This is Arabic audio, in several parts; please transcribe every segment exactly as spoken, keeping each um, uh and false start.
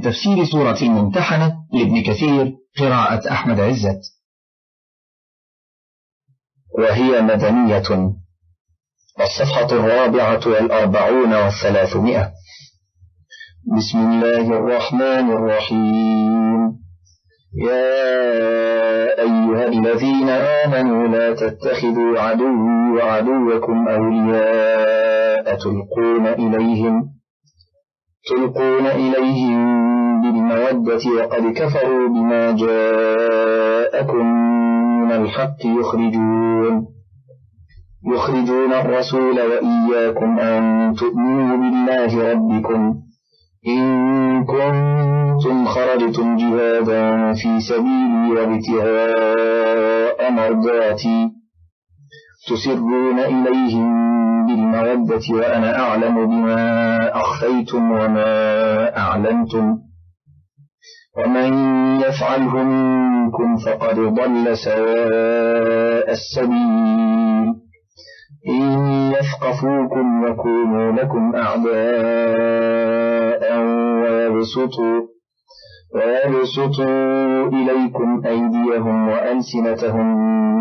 تفسير سورة الممتحنة لابن كثير قراءة أحمد عزت، وهي مدنية. الصفحة الرابعة والأربعون والثلاثمائة. بسم الله الرحمن الرحيم. يا أيها الذين آمنوا لا تتخذوا عدوي وعدوكم أولياء تلقون إليهم تلقون إليهم بالمودة وقد كفروا بما جاءكم من الحق يخرجون يخرجون الرسول وإياكم أن تؤمنوا بالله ربكم إن كنتم خرجتم جهادا في سبيلي وابتغاء مرضاتي تسرون إليهم بالمودة وأنا أعلم بما أخفيتم وما أعلنتم ومن يفعله منكم فقد ضل سواء السبيل إن يثقفوكم يكونوا لكم أعداء ويبسطوا ويبسطوا إليكم أيديهم وألسنتهم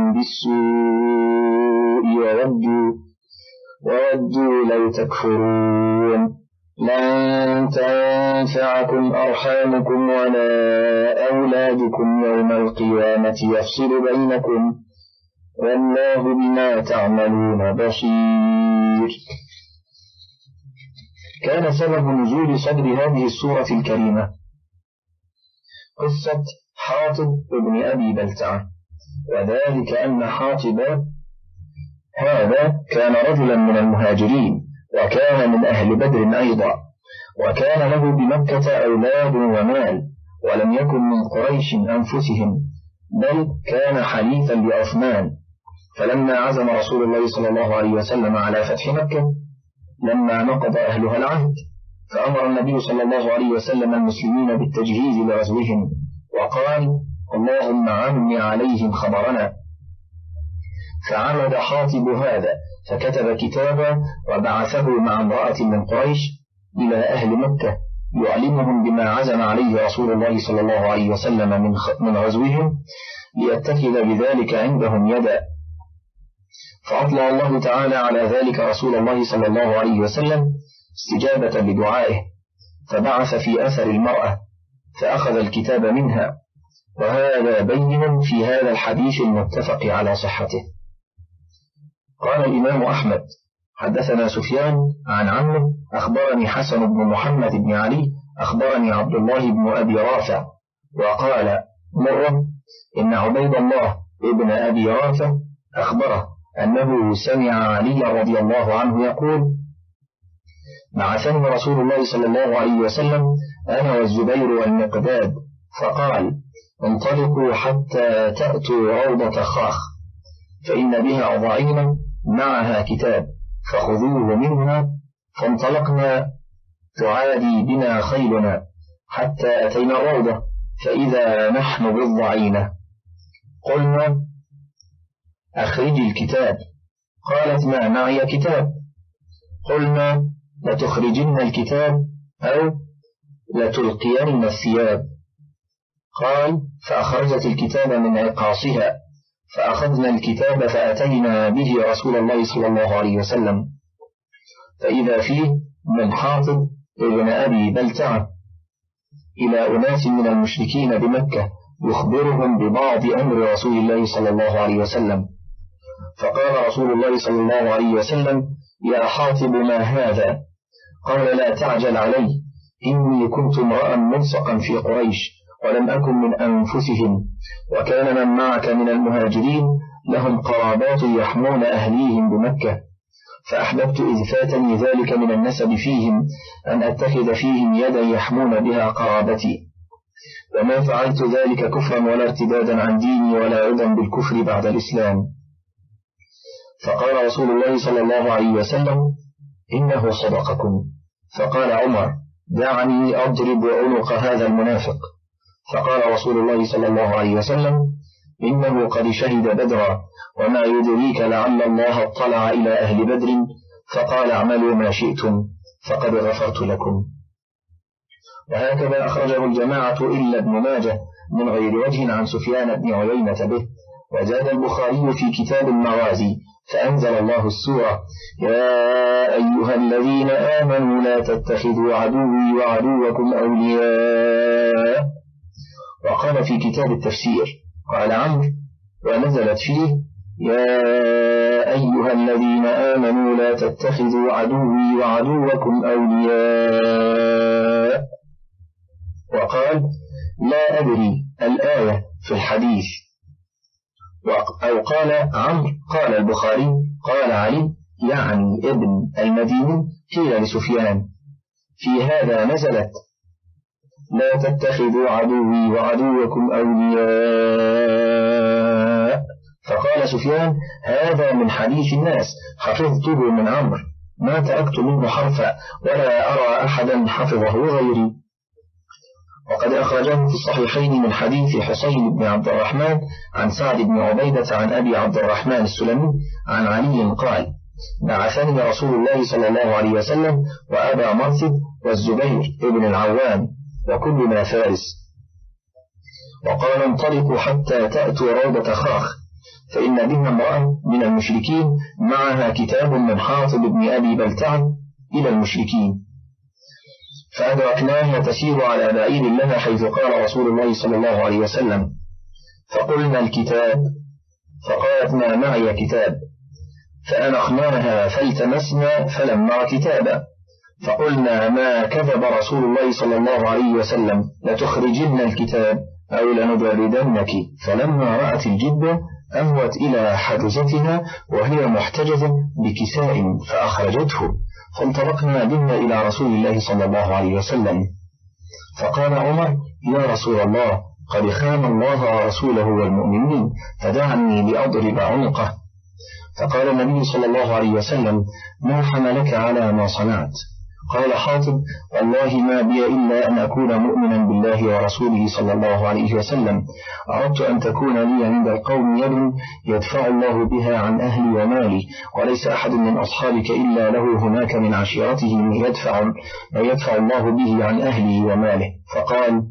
بالسوء وودوا وودوا لو تكفرون لن تنفعكم أرحامكم ولا أولادكم يوم القيامة يفصل بينكم والله بما تعملون بصير. كان سبب نزول صدر هذه السورة الكريمة قصة حاطب ابن أبي بلتعة، وذلك أن حاطب هذا كان رجلا من المهاجرين وكان من أهل بدر أيضا، وكان له بمكة أولاد ومال، ولم يكن من قريش أنفسهم بل كان حليفا لعثمان. فلما عزم رسول الله صلى الله عليه وسلم على فتح مكة لما نقض أهلها العهد فأمر النبي صلى الله عليه وسلم المسلمين بالتجهيز لغزوهم وقال اللهم عمي عليهم خبرنا. فعمد حاطب هذا فكتب كتابا وبعثه مع امرأة من قريش إلى أهل مكة يعلمهم بما عزم عليه رسول الله صلى الله عليه وسلم من من غزوهم ليتخذ بذلك عندهم يدا. فأطلع الله تعالى على ذلك رسول الله صلى الله عليه وسلم استجابة لدعائه، فبعث في أثر المرأة فأخذ الكتاب منها، وهذا بين في هذا الحديث المتفق على صحته. قال الإمام أحمد حدثنا سفيان عن عمه أخبرني حسن بن محمد بن علي أخبرني عبد الله بن أبي رافع، وقال مرة إن عبيد الله ابن أبي رافع أخبره أنه سمع علي رضي الله عنه يقول بعثني رسول الله صلى الله عليه وسلم أنا والزبير والمقداد فقال انطلقوا حتى تأتوا روضة خاخ فإن بها ضعينا معها كتاب فخذوه منها. فانطلقنا تعادي بنا خيلنا حتى أتينا روضة فإذا نحن بالضعينة. قلنا أخرج الكتاب. قالت ما معي كتاب. قلنا لتخرجن الكتاب أو لتلقين الثياب. قال فأخرجت الكتاب من عقاصها فأخذنا الكتاب فأتينا به رسول الله صلى الله عليه وسلم فإذا فيه من حاطب ابن أبي بلتعة إلى أناس من المشركين بمكة يخبرهم ببعض أمر رسول الله صلى الله عليه وسلم. فقال رسول الله صلى الله عليه وسلم يا حاطب ما هذا؟ قال لا تعجل علي إني كنت امرأ ملصقا في قريش ولم أكن من أنفسهم، وكان من معك من المهاجرين لهم قرابات يحمون أهليهم بمكة، فأحببت إذ فاتني ذلك من النسب فيهم أن أتخذ فيهم يدا يحمون بها قرابتي، وما فعلت ذلك كفرا ولا ارتدادا عن ديني ولا رضا بالكفر بعد الإسلام. فقال رسول الله صلى الله عليه وسلم إنه صدقكم. فقال عمر دعني أضرب عنق هذا المنافق. فقال رسول الله صلى الله عليه وسلم إنه قد شهد بدرا وما يدريك لعل الله اطلع إلى أهل بدر فقال اعملوا ما شئتم فقد غفرت لكم. وهكذا أخرجه الجماعة إلا ابن ماجه من غير وجه عن سفيان بن عيينة به. وزاد البخاري في كتاب المغازي فأنزل الله السورة: يا أيها الذين آمنوا لا تتخذوا عدوي وعدوكم أولياء. وقال في كتاب التفسير قال عمرو: ونزلت فيه: يا أيها الذين آمنوا لا تتخذوا عدوي وعدوكم أولياء. وقال: لا أدري الآية في الحديث. أو قال عمرو قال البخاري قال علي يعني ابن المديني قيل لسفيان: في هذا نزلت: لا تتخذوا عدوي وعدوكم أولياء. فقال سفيان: هذا من حديث الناس حفظته من عمرو، ما تركت منه حرفا ولا أرى أحدا حفظه غيري. وقد أخرجه في الصحيحين من حديث حصين بن عبد الرحمن عن سعد بن عبيدة عن أبي عبد الرحمن السلمي عن علي قال: بعثني رسول الله صلى الله عليه وسلم وأبا مرثد والزبير ابن العوام وكلنا فارس، وقال: انطلقوا حتى تأتوا روضة خاخ، فإن بها امرأة من المشركين معها كتاب من حاطب بن أبي بلتع إلى المشركين، فأدركناها تسير على بعير لها حيث قال رسول الله صلى الله عليه وسلم، فقلنا: الكتاب. فقالت: ما معي كتاب. فأنخناها فالتمسنا فلم نر كتابا، فقلنا: ما كذب رسول الله صلى الله عليه وسلم، لتخرجن الكتاب أو لنبردنك. فلما رأت الجبة أهوت إلى حجزتها وهي محتجزة بكساء فأخرجته، فانطلقنا بنا إلى رسول الله صلى الله عليه وسلم. فقال عمر: يا رسول الله، قد خان الله ورسوله والمؤمنين، فدعني لأضرب عنقه. فقال النبي صلى الله عليه وسلم: ما حملك على ما صنعت؟ قال حاطب: والله ما بي إلا أن أكون مؤمنا بالله ورسوله صلى الله عليه وسلم، أردت أن تكون لي عند القوم يد يدفع الله بها عن أهلي ومالي، وليس أحد من أصحابك إلا له هناك من عشيرته ما يدفع, ما يدفع الله به عن أهلي وماله. فقال: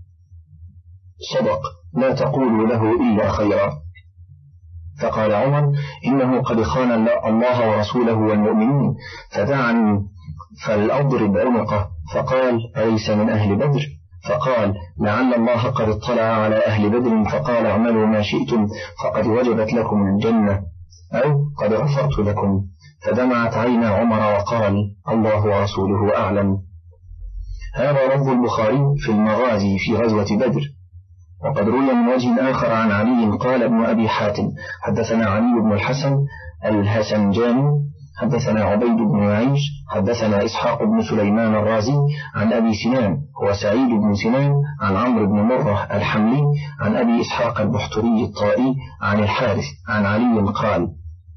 صدق، لا تقول له إلا خيرا. فقال عمر: إنه قد خان الله ورسوله والمؤمنين، فدعني فلأضرب عنقه. فقال: أليس من أهل بدر؟ فقال: لعل الله قد اطلع على أهل بدر فقال: اعملوا ما شئتم فقد وجبت لكم الجنة، أو قد غفرت لكم. فدمعت عين عمر وقال: الله ورسوله أعلم. هذا لفظ البخاري في المغازي في غزوة بدر. وقد روي من وجه آخر عن علي قال ابن أبي حاتم: حدثنا علي بن الحسن الهسنجاني حدثنا عبيد بن يعيش حدثنا إسحاق بن سليمان الرازي عن أبي سنان هو سعيد بن سنان عن عمرو بن مرة الحملي عن أبي إسحاق البحتري الطائي عن الحارث عن علي قال: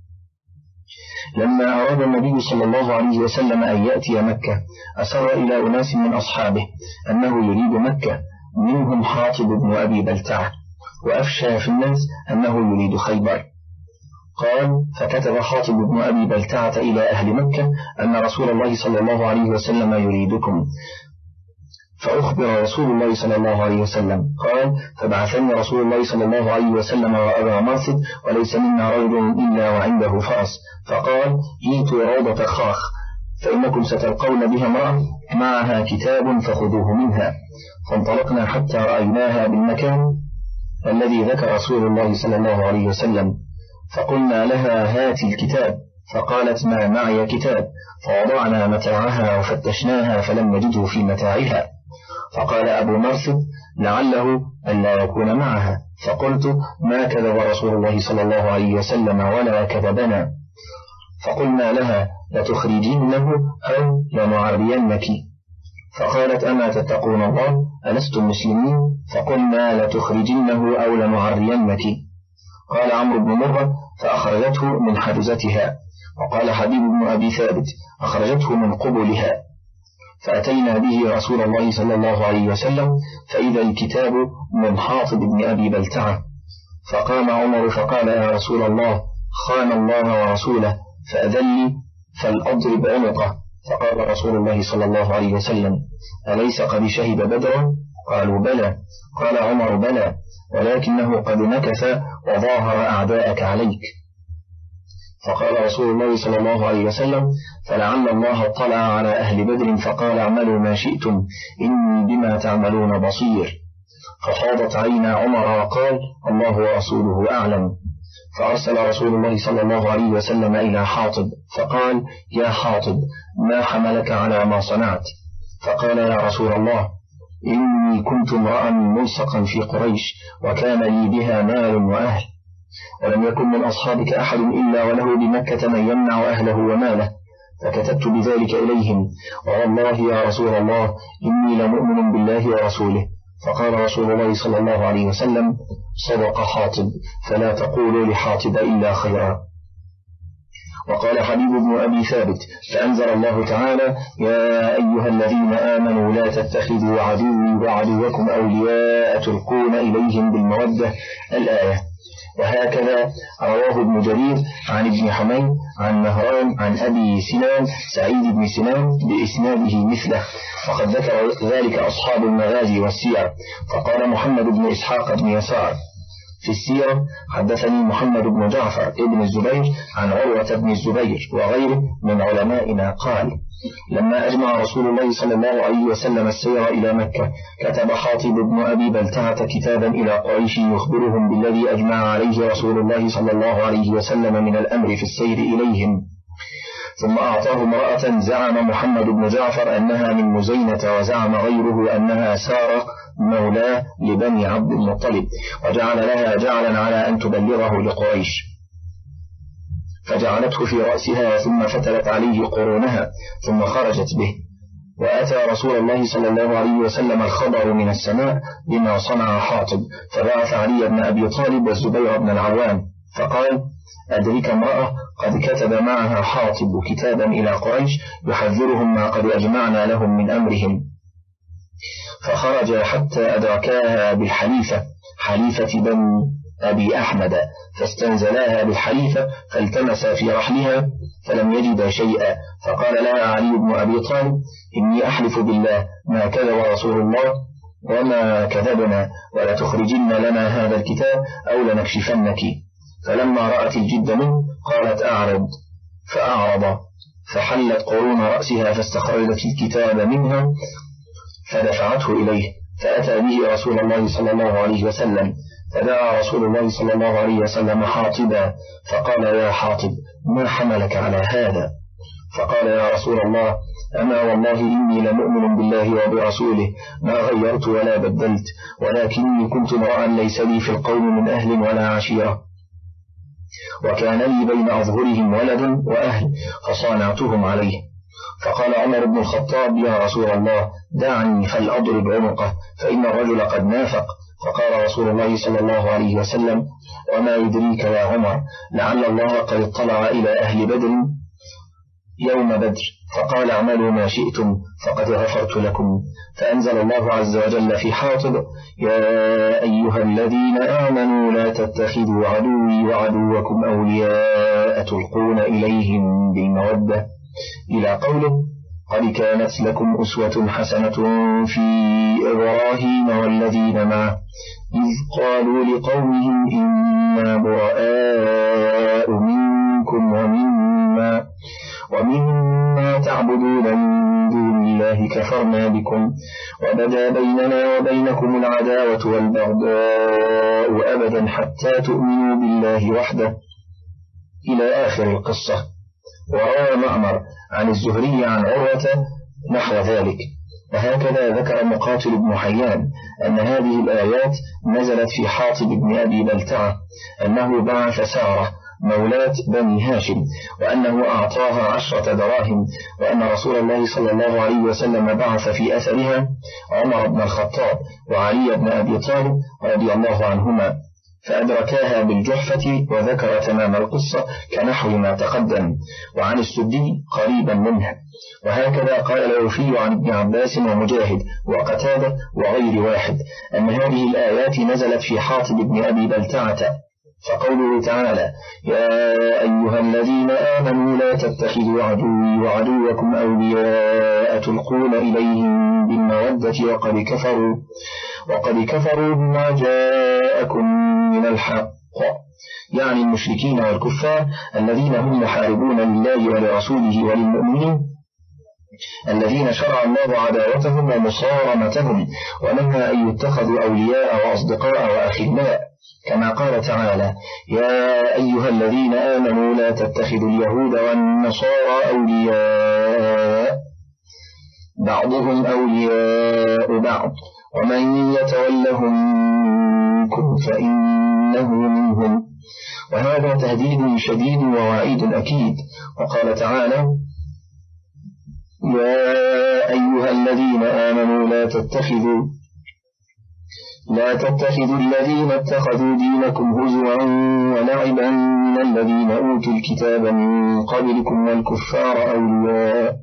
لما أراد النبي صلى الله عليه وسلم أن يأتي مكة أسر إلى أناس من أصحابه أنه يريد مكة، منهم حاطب بن أبي بلتع، وأفشى في الناس أنه يريد خيبر. قال: فكتب حاطب بن أبي بلتعة إلى أهل مكة أن رسول الله صلى الله عليه وسلم يريدكم، فأخبر رسول الله صلى الله عليه وسلم. قال: فبعثني رسول الله صلى الله عليه وسلم وأبا مرثد وليس منا رجل إلا وعنده فرس، فقال: ايتوا روضة خاخ فإنكم ستلقون بها امرأة معها كتاب فخذوه منها. فانطلقنا حتى رأيناها بالمكان الذي ذكر رسول الله صلى الله عليه وسلم، فقلنا لها: هات الكتاب. فقالت: ما معي كتاب. فوضعنا متاعها وفتشناها فلم نجده في متاعها. فقال أبو مرثد: لعله ألا يكون معها. فقلت: ما كذب رسول الله صلى الله عليه وسلم ولا كذبنا. فقلنا لها: لتخرجينه أو لنعرينك. فقالت: أما تتقون الله ألستم مسلمين؟ فقلنا: لتخرجينه أو لنعرينك. قال عمرو بن مرة: فأخرجته من حجزتها. وقال حبيب بن أبي ثابت: أخرجته من قبلها. فأتينا به رسول الله صلى الله عليه وسلم فإذا الكتاب من حاطب بن أبي بلتعة. فقام عمر فقال: يا رسول الله، خان الله ورسوله، فأذن لي فلأضرب عنقه. فقال رسول الله صلى الله عليه وسلم: أليس قد شهد بدرا؟ قالوا بلى. قال عمر بلى، ولكنه قد نكث وظاهر أعداءك عليك. فقال رسول الله صلى الله عليه وسلم: فلعل الله اطلع على أهل بدر فقال اعملوا ما شئتم إني بما تعملون بصير. ففاضت عينا عمر وقال: الله ورسوله أعلم. فأرسل رسول الله صلى الله عليه وسلم إلى حاطب فقال: يا حاطب، ما حملك على ما صنعت؟ فقال: يا رسول الله، إني كنت امرأ ملصقا في قريش وكان لي بها مال وأهل، ولم يكن من أصحابك أحد إلا وله بمكة من يمنع أهله وماله، فكتبت بذلك إليهم، والله يا رسول الله إني لمؤمن بالله ورسوله. فقال رسول الله صلى الله عليه وسلم: صدق حاطب، فلا تقولوا لحاطب إلا خيرا. وقال حبيب بن أبي ثابت: فأنزل الله تعالى: يا أيها الذين آمنوا لا تتخذوا عدوي وعدوكم أولياء تلقون إليهم بالمودة، الآية. وهكذا رواه ابن جرير عن ابن حميد عن مهران عن أبي سنان سعيد بن سنان بإسناده مثله، وقد ذكر ذلك أصحاب المغازي والسير. فقال محمد بن إسحاق بن يسار في السيرة: حدثني محمد بن جعفر ابن الزبير عن عروة بن الزبير وغيره من علمائنا قال: لما أجمع رسول الله صلى الله عليه وسلم السير إلى مكة كتب حاطب بن أبي بلتعة كتابا إلى قريش يخبرهم بالذي أجمع عليه رسول الله صلى الله عليه وسلم من الأمر في السير إليهم، ثم أعطاه امرأة زعم محمد بن جعفر أنها من مزينة وزعم غيره أنها سارة مولاه لبني عبد المطلب، وجعل لها جعلا على أن تبلغه لقريش، فجعلته في رأسها ثم فتلت عليه قرونها ثم خرجت به. وأتى رسول الله صلى الله عليه وسلم الخبر من السماء بما صنع حاطب، فبعث علي بن أبي طالب والزبير بن العوام فقال: أدرك امرأة قد كتب معها حاطب كتابا إلى قريش يحذرهم ما قد أجمعنا لهم من أمرهم. فخرج حتى أدركاها بالحليفة، حليفة بني أبي أحمد، فاستنزلاها بالحليفة فالتمسا في رحلها فلم يجد شيئا، فقال لها علي بن أبي طالب: إني أحلف بالله ما كذب رسول الله وما كذبنا، ولا تخرجن لنا هذا الكتاب أو لنكشفنك. فلما رأت الجد منه قالت: أعرض، فأعرض، فحلت قرون رأسها فاستخرجت الكتاب منها فدفعته إليه، فأتى به رسول الله صلى الله عليه وسلم، فدعا رسول الله صلى الله عليه وسلم حاطبا فقال: يا حاطب، ما حملك على هذا؟ فقال: يا رسول الله، أما والله إني لمؤمن بالله وبرسوله، ما غيرت ولا بدلت، ولكني كنت امرأ ليس لي في القوم من أهل ولا عشيرة، وكان لي بين أظهرهم ولد وأهل فصانعتهم عليه. فقال عمر بن الخطاب: يا رسول الله، دعني فلأضرب عنقه، فإن الرجل قد نافق. فقال رسول الله صلى الله عليه وسلم: وما يدريك يا عمر، لعل الله قد اطلع إلى أهل بدر يوم بدر فقال: اعملوا ما شئتم فقد غفرت لكم. فأنزل الله عز وجل في حاطب: يا أيها الذين آمنوا لا تتخذوا عدوي وعدوكم أولياء تلقون إليهم بالمودة، إلى قوله: قد كانت لكم أسوة حسنة في إبراهيم والذين معه إذ قالوا لقومهم إنا براء منكم ومما, ومما تعبدون من دون الله كفرنا بكم وبدا بيننا وبينكم العداوة والبغضاء أبدا حتى تؤمنوا بالله وحده، إلى آخر القصة. وروى معمر عن الزهري عن عروة نحو ذلك. وهكذا ذكر مقاتل بن حيان أن هذه الآيات نزلت في حاطب بن أبي بلتعة، أنه بعث سارة مولاة بني هاشم، وأنه أعطاها عشرة دراهم، وأن رسول الله صلى الله عليه وسلم بعث في أثرها عمر بن الخطاب وعلي بن أبي طالب رضي الله عنهما فأدركاها بالجحفة، وذكر تمام القصة كنحو ما تقدم. وعن السدي قريبا منها. وهكذا قال العوفي عن ابن عباس ومجاهد وقتادة وغير واحد أن هذه الآيات نزلت في حاطب بن أبي بلتعة فقوله تعالى: يا أيها الذين آمنوا لا تتخذوا عدوي وعدوكم أولياء تلقون إليهم بالمودة وقد كفروا وقد كفروا بما جاءكم من الحق، يعني المشركين والكفار الذين هم محاربون لله ولرسوله وللمؤمنين، الذين شرع الله عداوتهم ومصارمتهم ونهى أن يتخذوا أولياء وأصدقاء وأخلاء، كما قال تعالى: يا أيها الذين آمنوا لا تتخذوا اليهود والنصارى أولياء بعضهم أولياء بعض ومن يتولهم منكم فإنه منهم. وهذا تهديد شديد ووعيد أكيد. وقال تعالى: يا أيها الذين آمنوا لا تتخذوا لا تتخذوا الذين اتخذوا دينكم هزوا ولعبا من الذين أوتوا الكتاب من قبلكم والكفار أولياء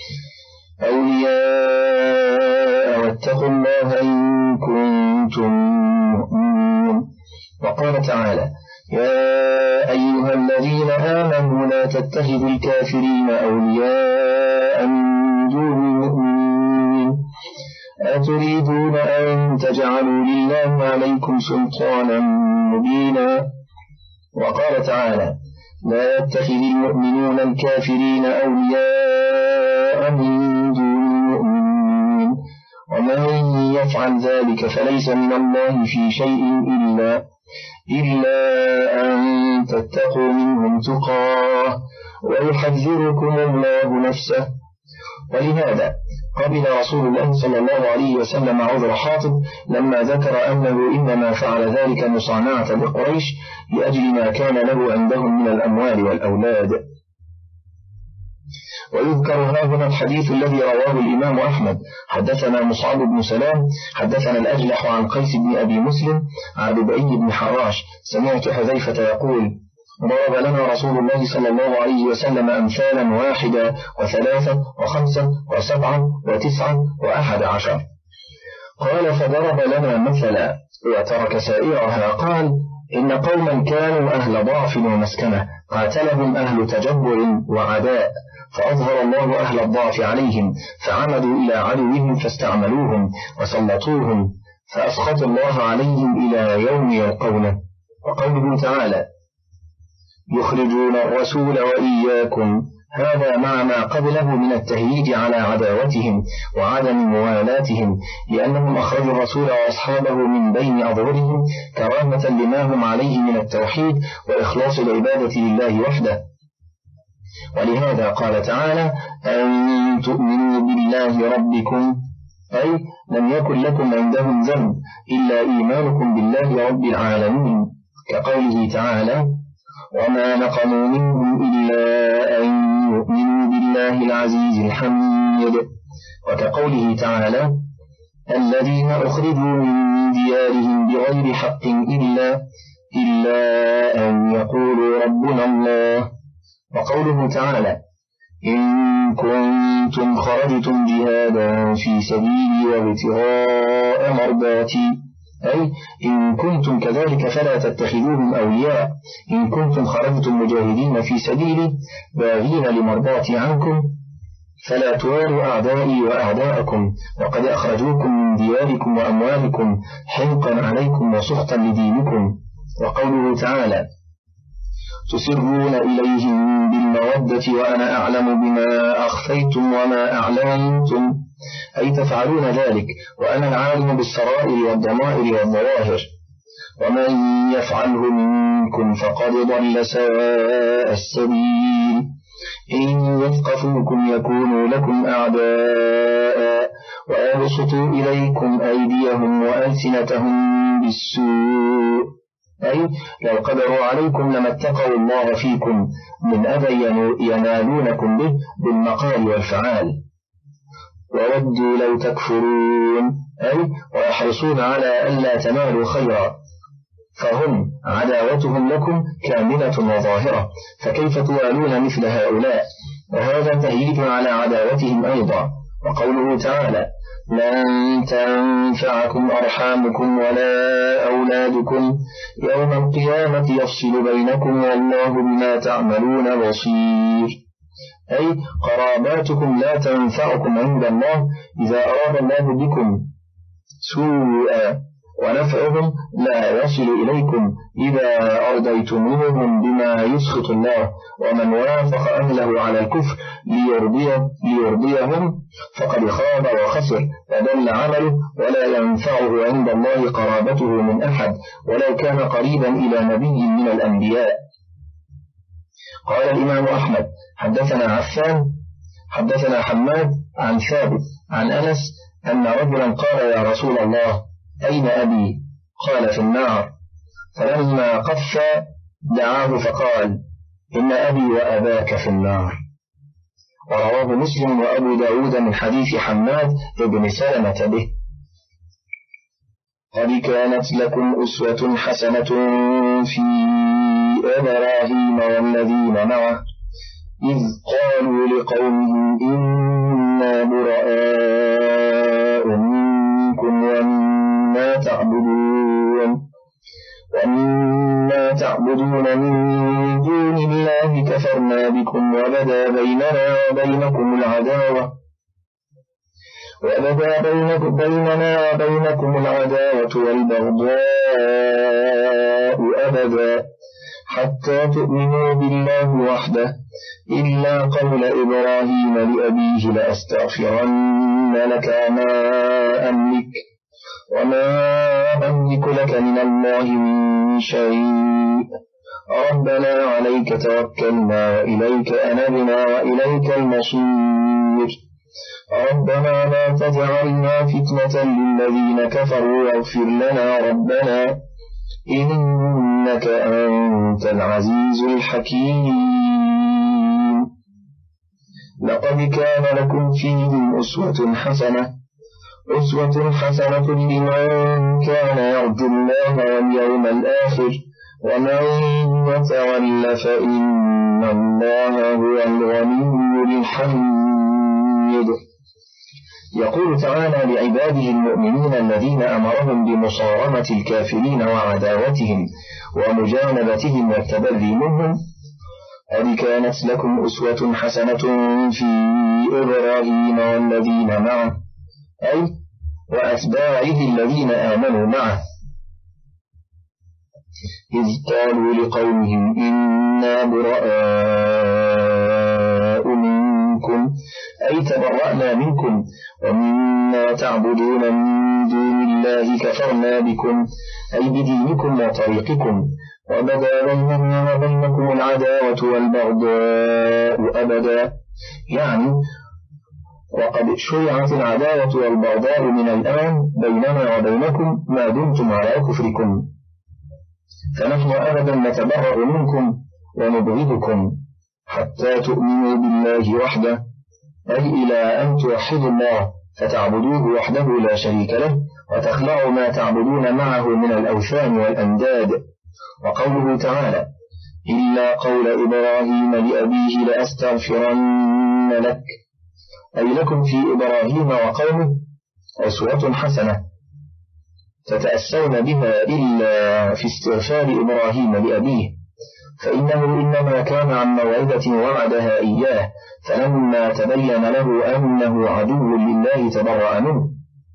أولياء واتقوا الله إن كنتم مؤمنين. وقال تعالى: يا أيها الذين آمنوا لا تتخذوا الكافرين أولياء من دون المؤمنين أتريدون أن تجعلوا لله عليكم سلطانا مبينا. وقال تعالى: لا يتخذ المؤمنون الكافرين أولياء من دون المؤمنين ومن يفعل ذلك فليس من الله في شيء إلا إلا أن تتقوا منهم تقاه ويحذركم الله نفسه. ولهذا قبل رسول الله صلى الله عليه وسلم عذر حاطب لما ذكر أنه إنما فعل ذلك مصانعة لقريش لأجل ما كان له عندهم من الأموال والأولاد. ويذكر هنا الحديث الذي رواه الإمام أحمد: حدثنا مصعب بن سلام حدثنا الأجلح عن قيس بن أبي مسلم عن ربعي بن حراش سمعت حذيفة يقول: ضرب لنا رسول الله صلى الله عليه وسلم أمثالا واحدة وثلاثة وخمسة وسبعة وتسعة وأحد عشر. قال: فضرب لنا مثلا وترك سائرها. قال: إن قوما كانوا أهل ضعف ومسكنة قاتلهم أهل تجبر وعداء، فأظهر الله أهل الضعف عليهم فعمدوا إلى عدوهم فاستعملوهم وسلطوهم فأسخط الله عليهم إلى يوم يلقونه. وقوله تعالى: يخرجون الرسول وإياكم، هذا مع ما قبله من التهييج على عداوتهم وعدم موالاتهم، لأنهم أخرجوا الرسول وأصحابه من بين أظهرهم كرامة لما هم عليه من التوحيد وإخلاص العبادة لله وحده. ولهذا قال تعالى: أن تؤمنوا بالله ربكم، أي لم يكن لكم عندهم ذنب إلا إيمانكم بالله رب العالمين، كقوله تعالى: وما نقموا منهم إلا أن يؤمنوا بالله العزيز الحميد، وكقوله تعالى: الذين أخرجوا من ديارهم بغير حق إلا إلا أن يقولوا ربنا الله. وقوله تعالى: إن كنتم خرجتم جهادا في سبيلي وابتغاء مرضاتي، أي إن كنتم كذلك فلا تتخذوهم أولياء، إن كنتم خرجتم مجاهدين في سبيلي باغين لمرضاتي عنكم فلا توالوا أعدائي وأعداءكم، وقد أخرجوكم من دياركم وأموالكم حنقا عليكم وسخطا لدينكم. وقوله تعالى: تسرون إليهم بالمودة وأنا أعلم بما أخفيتم وما أعلنتم، أي تفعلون ذلك وأنا العالم بالسرائر والضمائر والظواهر. ومن يفعله منكم فقد ضل سواء السبيل، إن يثقفوكم يكونوا لكم أعداء ويبسطوا إليكم أيديهم وألسنتهم بالسوء، أي لو قدروا عليكم لما اتقوا الله فيكم من أذى ينالونكم به بالمقال والفعال. وودوا لو تكفرون، أي ويحرصون على ألا تنالوا خيرا، فهم عداوتهم لكم كاملة وظاهرة، فكيف توالون مثل هؤلاء؟ وهذا تهييج على عداوتهم أيضا. وقوله تعالى: لن تنفعكم أرحامكم ولا أولادكم يوم القيامة يفصل بينكم والله بما تعملون بصير. أي قراباتكم لا تنفعكم عند الله إذا أراد الله بكم سوءا، ونفعهم لا يصل إليكم إذا أرضيتموهم بما يسخط الله. ومن وافق أهله على الكفر ليرضيه ليرضيهم فقد خاب وخسر فضل عمله، ولا ينفعه عند الله قرابته من أحد ولو كان قريبا إلى نبي من الأنبياء. قال الإمام أحمد حدثنا عفان حدثنا حماد عن ثابت عن أنس أن رجلا قال يا رسول الله أين أبي؟ قال في النار. فلما قف دعاه فقال إن أبي وأباك في النار. ورواه مسلم وأبو داود من حديث حماد بن سلمة به. قد كانت لكم أسوة حسنة في إبراهيم والذين معه إذ قالوا لقومهم إنا براء منكم ومما تعبدون ومما تعبدون من دون الله كفرنا بكم وبدا بيننا وبينكم العداوة وبدا بيننا وبينكم العداوة والبغضاء أبدا حتى تؤمنوا بالله وحده إلا قول إبراهيم لأبيه لأستغفرن لك وما أملك وما أملك لك من الله من شيء ربنا عليك توكلنا وإليك أنبنا وإليك المصير ربنا لا تجعلنا فتنة للذين كفروا واغفر لنا ربنا إنك أنت العزيز الحكيم. لقد كان لكم فيهم أسوة حسنة أسوة حسنة لمن كان يرجو الله واليوم الآخر ومن يتول فإن الله هو الغني الحميد. يقول تعالى لعباده المؤمنين الذين أمرهم بمصارمة الكافرين وعداوتهم ومجانبتهم والتبري منهم قد كانت لكم أسوة حسنة في إبراهيم والذين معه أي وأتباعه الذين آمنوا معه إذ قالوا لقومهم إنا براء منكم أي تبرأنا منكم ومما تعبدون من دون الله كفرنا بكم أي بدينكم وطريقكم وبدا بيننا وبينكم العداوة والبغضاء أبدا يعني وقد شرعت العداوة والبغضاء من الآن بيننا وبينكم ما دمتم على كفركم فنحن أبدا نتبرأ منكم ونبغضكم حتى تؤمنوا بالله وحده أي إلى أن توحدوا الله فتعبدوه وحده لا شريك له وتخلعوا ما تعبدون معه من الأوثان والأنداد. وقوله تعالى إلا قول إبراهيم لأبيه لأستغفرن لك أي لكم في إبراهيم وقومه أسوة حسنة تتأسون بها إلا في استغفار إبراهيم لأبيه فإنه إنما كان عن موعدة وعدها إياه فلما تبين له أنه عدو لله تبرأ منه.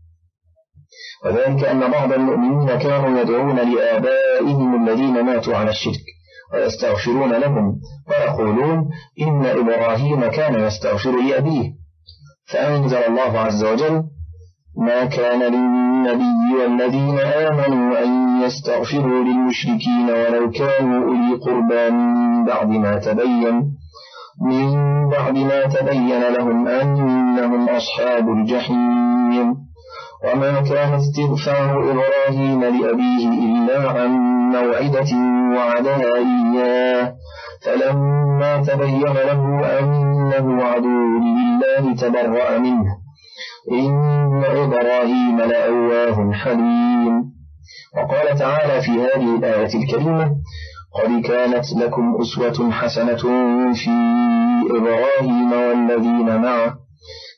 وذلك أن بعض المؤمنين كانوا يدعون لآبائهم الذين ماتوا على الشرك ويستغفرون لهم ويقولون إن إبراهيم كان يستغفر لأبيه فأنزل الله عز وجل ما كان للنبي والذين آمنوا أن يستغفروا للمشركين ولو كانوا أولي قربى من بعد ما تبين من بعد ما تبين لهم أنهم أصحاب الجحيم وما كان استغفار إبراهيم لأبيه إلا عن موعدة وعدها إياه فلما تبين له أنه عدو لله تبرأ منه إن إبراهيم لأواه حليم. وقال تعالى في هذه الآية الكريمة قد كانت لكم أسوة حسنة في إبراهيم والذين معه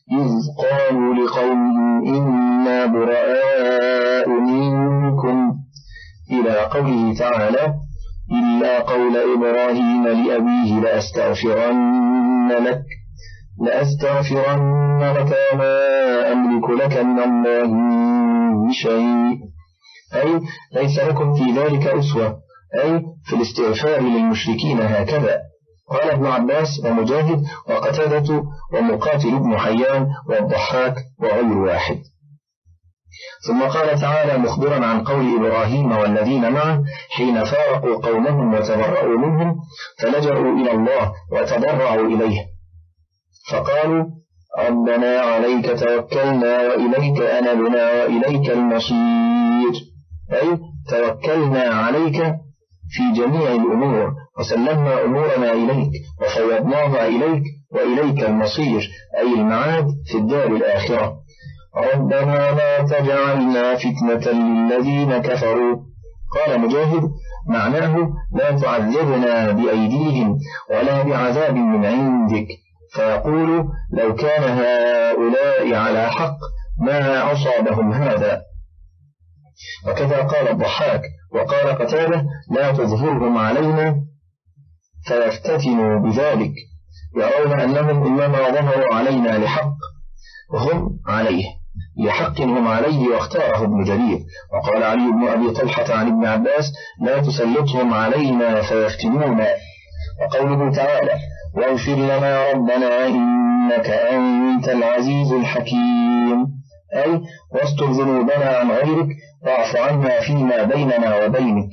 إذ قالوا لقومهم إنا براء منكم إلى قوله تعالى إلا قول إبراهيم لأبيه لأستغفرن لك لأستغفرن لك وما أملك لك من الله من شيء، أي ليس لكم في ذلك أسوة، أي في الاستغفار للمشركين هكذا. قال ابن عباس ومجاهد وقتادة ومقاتل بن حيان والضحاك وغير واحد. ثم قال تعالى مخبرا عن قول إبراهيم والذين معه حين فارقوا قومهم وتبرأوا منهم فلجأوا إلى الله وتضرعوا إليه فقالوا ربنا عليك توكلنا وإليك أنبنا وإليك المصير، أي توكلنا عليك في جميع الأمور وسلمنا أمورنا إليك وفوضناها إليك وإليك المصير، أي المعاد في الدار الآخرة. ربنا لا تجعلنا فتنة للذين كفروا. قال مجاهد معناه لا تعذبنا بأيديهم ولا بعذاب من عندك، فيقول لو كان هؤلاء على حق ما أصابهم هذا. وكذا قال الضحاك وقال قتادة لا تظهرهم علينا فيفتتنوا بذلك، يرون أنهم إنما ظهروا علينا لحق وهم عليه لحق هم عليه واختاره ابن جرير. وقال علي بن أبي طلحة عن ابن عباس لا تسلطهم علينا فيفتنونا. وقوله تعالى واغفر لنا ربنا إنك أنت العزيز الحكيم، أي واستر ذنوبنا عن غيرك واعف عنا فيما بيننا وبينك.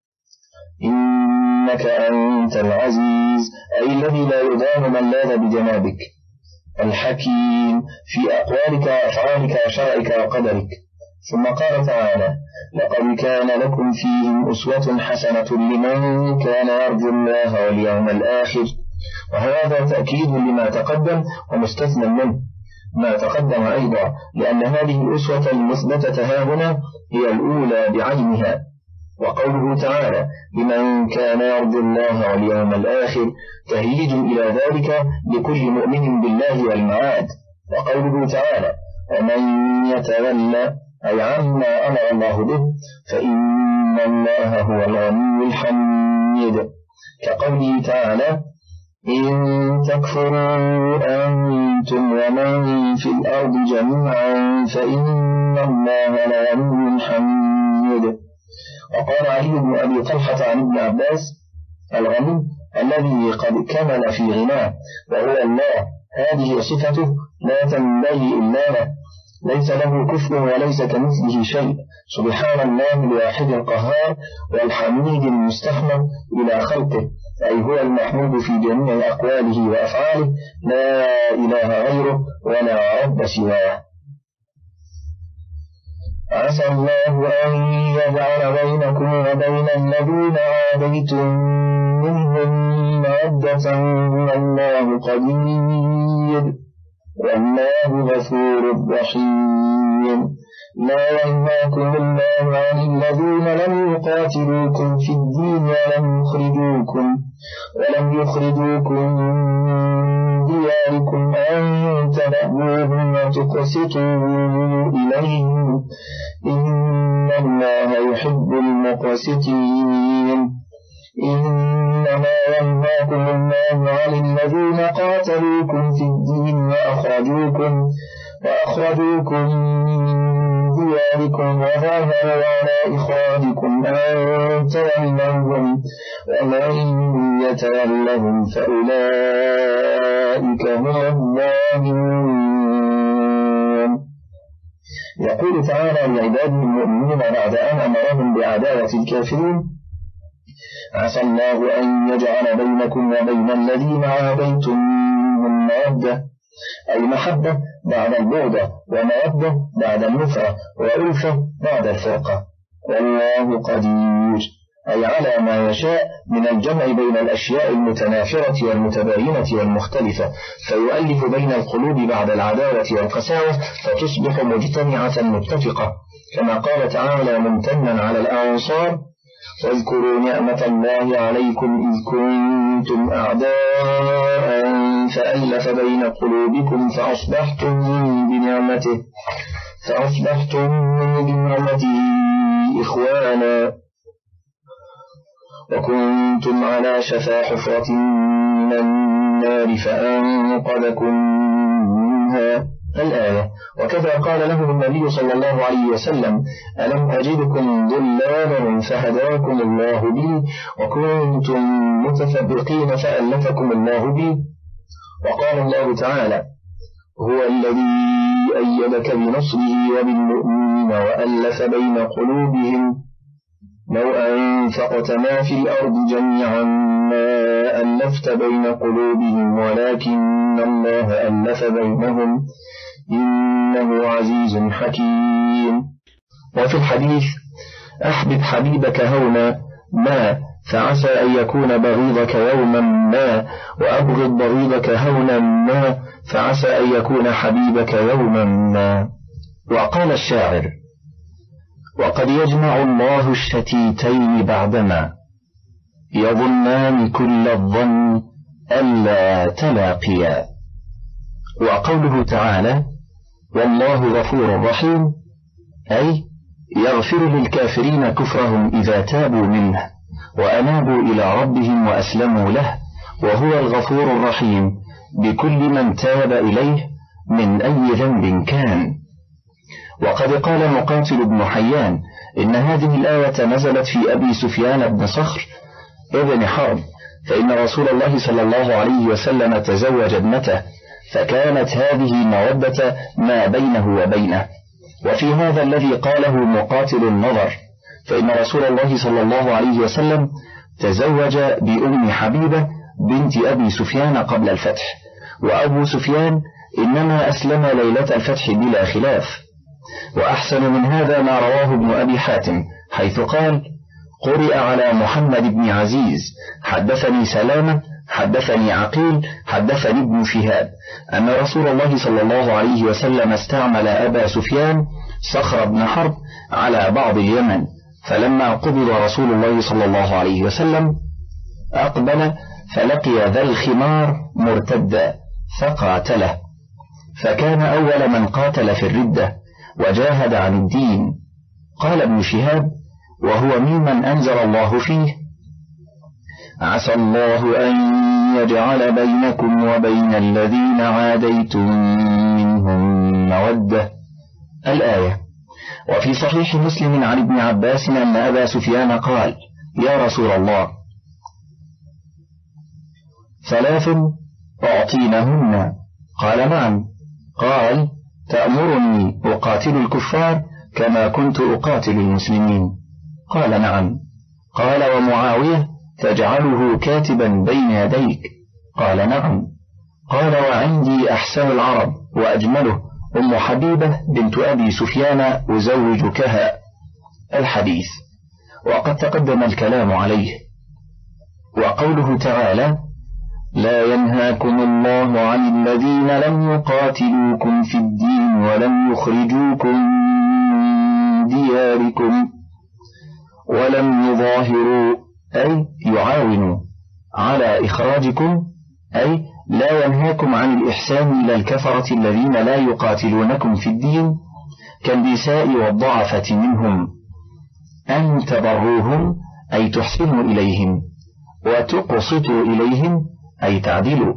إنك أنت العزيز أي الذي لا يدان من لاذ بجنابك، الحكيم في أقوالك وأفعالك وشرعك وقدرك. ثم قال تعالى لقد كان لكم فيهم أسوة حسنة لمن كان يرجو الله واليوم الآخر. وهذا تأكيد لما تقدم ومستثنى منه ما تقدم أيضا، لأن هذه الأسوة المثبتة هاهنا هي الأولى بعينها. وقوله تعالى لمن كان يرجو الله واليوم الآخر تهيج إلى ذلك لكل مؤمن بالله والمعاد. وقوله تعالى ومن يتولى أي عما أمر الله به فإن الله هو الغني الحميد، كقوله تعالى إن تكفروا أنتم ومن في الأرض جميعا فإن الله لغني حميد. وقال علي بن أبي طلحة عن ابن عباس الغني الذي قد كمل في غناه وهو الله، هذه صفته لا تنبغي إلا له، ليس له كفء وليس كمثله شيء، سبحان الله الواحد القهار والحميد المستحمد إلى خلقه، أي هو المحمود في جميع أقواله وأفعاله، لا إله غيره ولا رب سواه. عسى الله أن يجعل بينكم وبين الذين عاديتم منهم مودة والله قدير والله غفور رحيم. لا ينهاكم الله عن الذين لم يقاتلوكم في الدين ولم يخرجوكم ولم يخرجوكم من دياركم أن تبروهم وتقسطوا إليهم إن الله يحب المقسطين. إنما ينهاكم الله عن الذين قاتلوكم في الدين وأخرجوكم وأخرجوكم دياركم وظاهروا على إخراجكم أن تولوهم ومن يتولهم فأولئك هم الظالمون. يقول تعالى لعباده المؤمنين بعد أن أمرهم بعداوة الكافرين عسى الله أن يجعل بينكم وبين الذين عاديتم من مودة، أي محبة بعد البغضة ومودة بعد النفرة وألفة بعد الفرقة. والله قدير أي على ما يشاء من الجمع بين الأشياء المتنافرة والمتباينة والمختلفة، فيؤلف بين القلوب بعد العداوة والقساوة فتصبح مجتمعة متفقة، كما قال تعالى ممتنا على الأنصار واذكروا نعمة الله عليكم إذ كنتم أعداء فألف بين قلوبكم فأصبحتم بنعمته فأصبحتم بنعمته إخوانا وكنتم على شفا حفرة من النار فأنقذكم منها. الآية. وكذا قال لهم النبي صلى الله عليه وسلم: ألم أجدكم ضلالا فهداكم الله بي وكنتم متفرقين فألفكم الله بي. وقال الله تعالى: هو الذي أيدك بنصره وبالمؤمنين وألف بين قلوبهم لو أنفقت ما في الأرض جميعا ما ألفت بين قلوبهم ولكن الله ألف بينهم إنه عزيز حكيم. وفي الحديث: أحبب حبيبك هونا ما فعسى أن يكون بغيضك يوما ما وأبغض بغيضك هونا ما فعسى أن يكون حبيبك يوما ما. وقال الشاعر: وقد يجمع الله الشتيتين بعدما يظنان كل الظن ألا تلاقيا. وقوله تعالى: والله غفور رحيم، أي يغفر للكافرين كفرهم إذا تابوا منه وأنابوا إلى ربهم وأسلموا له، وهو الغفور الرحيم بكل من تاب إليه من أي ذنب كان. وقد قال مقاتل بن حيان إن هذه الآية نزلت في أبي سفيان بن صخر ابن حرب، فإن رسول الله صلى الله عليه وسلم تزوج ابنته، فكانت هذه مودة ما بينه وبينه. وفي هذا الذي قاله مقاتل النظر، فإن رسول الله صلى الله عليه وسلم تزوج بأم حبيبة بنت أبي سفيان قبل الفتح، وأبو سفيان إنما أسلم ليلة الفتح بلا خلاف. وأحسن من هذا ما رواه ابن أبي حاتم حيث قال: قرئ على محمد بن عزيز حدثني سلامة حدثني عقيل حدثني ابن شهاب أن رسول الله صلى الله عليه وسلم استعمل أبا سفيان صخر بن حرب على بعض اليمن، فلما قبض رسول الله صلى الله عليه وسلم أقبل فلقي ذا الخمار مرتدا فقاتله، فكان أول من قاتل في الردة وجاهد عن الدين. قال ابن شهاب: وهو ممن أنزل الله فيه: عسى الله أن يجعل بينكم وبين الذين عاديتم منهم مودة. الآية. وفي صحيح مسلم عن ابن عباس أن أبا سفيان قال: يا رسول الله، ثلاث أعطينهن؟ قال: نعم. قال: تأمرني أقاتل الكفار كما كنت أقاتل المسلمين؟ قال: نعم. قال: ومعاوية تجعله كاتبا بين يديك؟ قال: نعم. قال: وعندي أحسن العرب وأجمله أم حبيبة بنت أبي سفيان أزوجكها. الحديث. وقد تقدم الكلام عليه. وقوله تعالى: لا ينهاكم الله عن الذين لم يقاتلوكم في الدين ولم يخرجوكم من دياركم ولم يظاهروا أي يعاونوا على إخراجكم، أي لا ينهاكم عن الإحسان إلى الكفرة الذين لا يقاتلونكم في الدين كالنساء والضعفة منهم، أن تبروهم أي تحسنوا إليهم، وتقسطوا إليهم أي تعدلوا،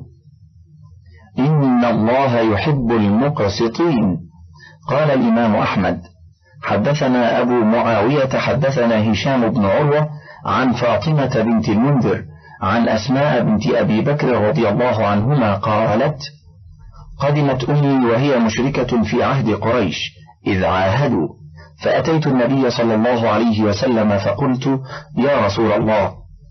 إن الله يحب المقسطين. قال الإمام أحمد: حدثنا أبو معاوية حدثنا هشام بن عروة عن فاطمة بنت المنذر عن أسماء بنت أبي بكر رضي الله عنهما قالت: قدمت أمي وهي مشركة في عهد قريش إذ عاهدوا، فأتيت النبي صلى الله عليه وسلم فقلت: يا رسول الله،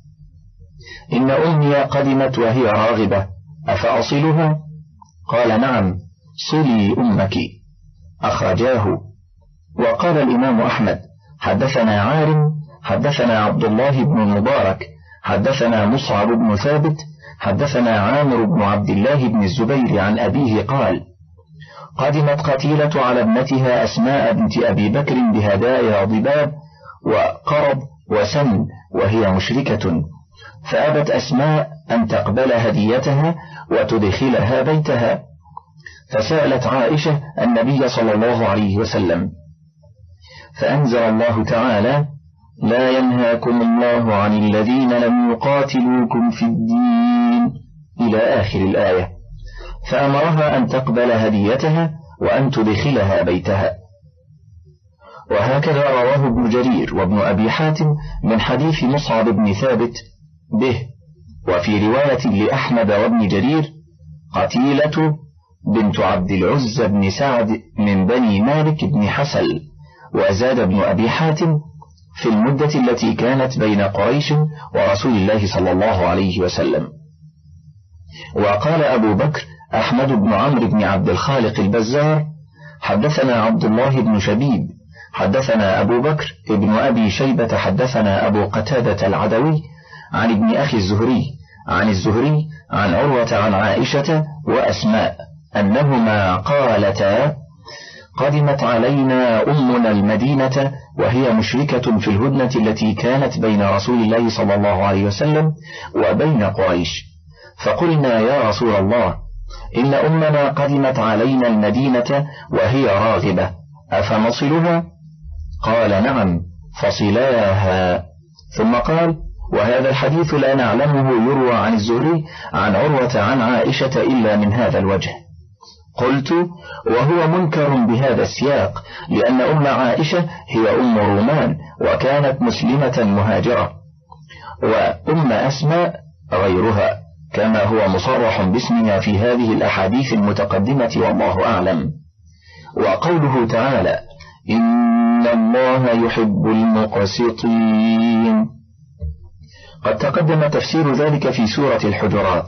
إن أمي قدمت وهي راغبة، أفأصلها؟ قال: نعم، صلي أمك. أخرجاه. وقال الإمام أحمد: حدثنا عارم حدثنا عبد الله بن المبارك حدثنا مصعب بن ثابت حدثنا عامر بن عبد الله بن الزبير عن أبيه قال: قدمت قتيلة على ابنتها أسماء بنت أبي بكر بهدايا ضباب وقرب وسن وهي مشركة، فأبت أسماء أن تقبل هديتها وتدخلها بيتها. فسألت عائشة النبي صلى الله عليه وسلم، فأنزل الله تعالى: لا ينهاكم الله عن الذين لم يقاتلوكم في الدين إلى آخر الآية، فأمرها أن تقبل هديتها وأن تدخلها بيتها. وهكذا رواه ابن جرير وابن أبي حاتم من حديث مصعب بن ثابت به. وفي رواية لأحمد وابن جرير: قتيلة بنت عبد العزى بن سعد من بني مالك بن حسل. وزاد ابن أبي حاتم: في المدة التي كانت بين قريش ورسول الله صلى الله عليه وسلم. وقال أبو بكر أحمد بن عمرو بن عبد الخالق البزار: حدثنا عبد الله بن شبيب حدثنا أبو بكر ابن أبي شيبة حدثنا أبو قتادة العدوي عن ابن أخي الزهري عن الزهري عن عروة عن عائشة وأسماء أنهما قالتا: قدمت علينا أمنا المدينة وهي مشركة في الهدنة التي كانت بين رسول الله صلى الله عليه وسلم وبين قريش، فقلنا: يا رسول الله، إن أمنا قدمت علينا المدينة وهي راغبة، أفنصلها؟ قال: نعم، فصلاها. ثم قال: وهذا الحديث لا نعلمه يروى عن الزهري عن عروة عن عائشة إلا من هذا الوجه. قلت: وهو منكر بهذا السياق، لأن أم عائشة هي أم رومان وكانت مسلمة مهاجرة، وأم أسماء غيرها، كما هو مصرح باسمها في هذه الأحاديث المتقدمة، والله أعلم. وقوله تعالى: إن الله يحب المقسطين، قد تقدم تفسير ذلك في سورة الحجرات.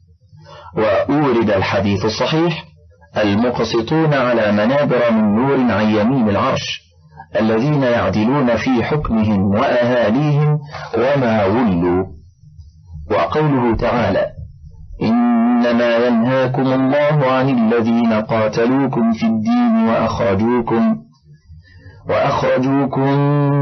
وأورد الحديث الصحيح: المقسطون على منابر من نور عن يمين العرش، الذين يعدلون في حكمهم وأهاليهم وما ولوا. وقوله تعالى: إنما ينهاكم الله عن الذين قاتلوكم في الدين وأخرجوكم وأخرجوكم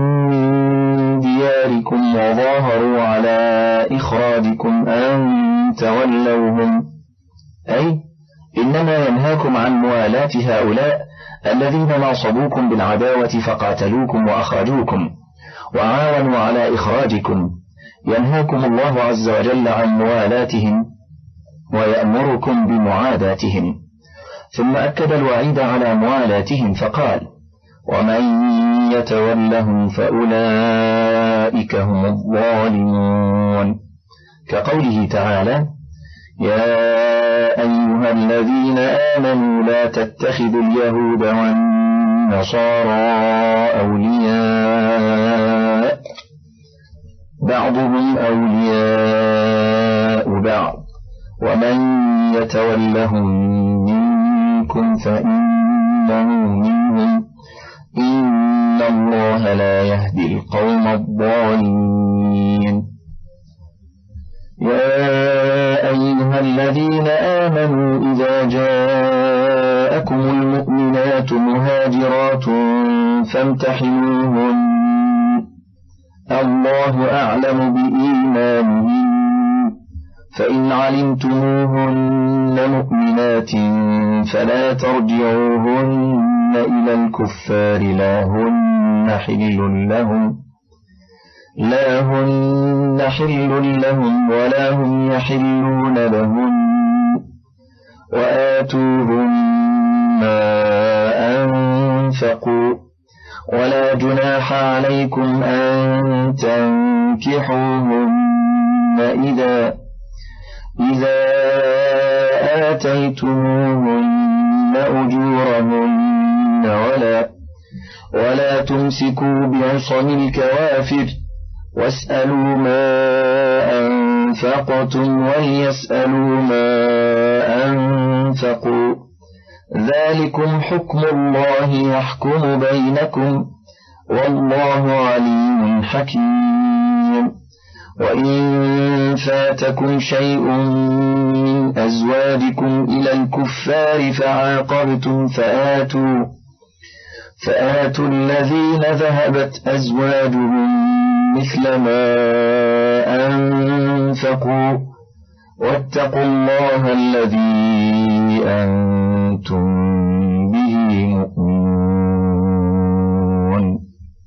من دياركم وظاهروا على إخراجكم أن تولوهم، أي إنما ينهاكم عن موالاة هؤلاء الذين ناصبوكم بالعداوة فقاتلوكم وأخرجوكم وعاونوا على إخراجكم. ينهاكم الله عز وجل عن موالاتهم ويأمركم بمعاداتهم. ثم أكد الوعيد على موالاتهم فقال: ومن يتولهم فأولئك هم الظالمون، كقوله تعالى: يا أيها الذين آمنوا لا تتخذوا اليهود والنصارى أولياء بعضهم أولياء بعض ومن يتولهم منكم فإنه منهم إن الله لا يهدي القوم الظالمين. يا أيها الذين آمنوا إذا جاءكم المؤمنات مهاجرات فامتحنوهن، الله أعلم بإيمانهن، فإن علمتموهن مؤمنات فلا ترجعوهن إلى الكفار لا هن حل لهم لا هن حل لهم ولا هم يحلون لهم، وآتوهم ما أنفقوا، ولا جناح عليكم أن تنكحوهن إذا إذا آتيتموهن أجورهن، ولا ولا تمسكوا بعصم الكوافر، واسألوا ما أنفقتم وليسألوا ما أنفقوا، ذلكم حكم الله يحكم بينكم، والله عليم حكيم. وإن فاتكم شيء من أزواجكم إلى الكفار فعاقبتم فآتوا فآتوا الذين ذهبت أزواجهم مثل ما أنفقوا، واتقوا الله الذي أنتم به مؤمنون.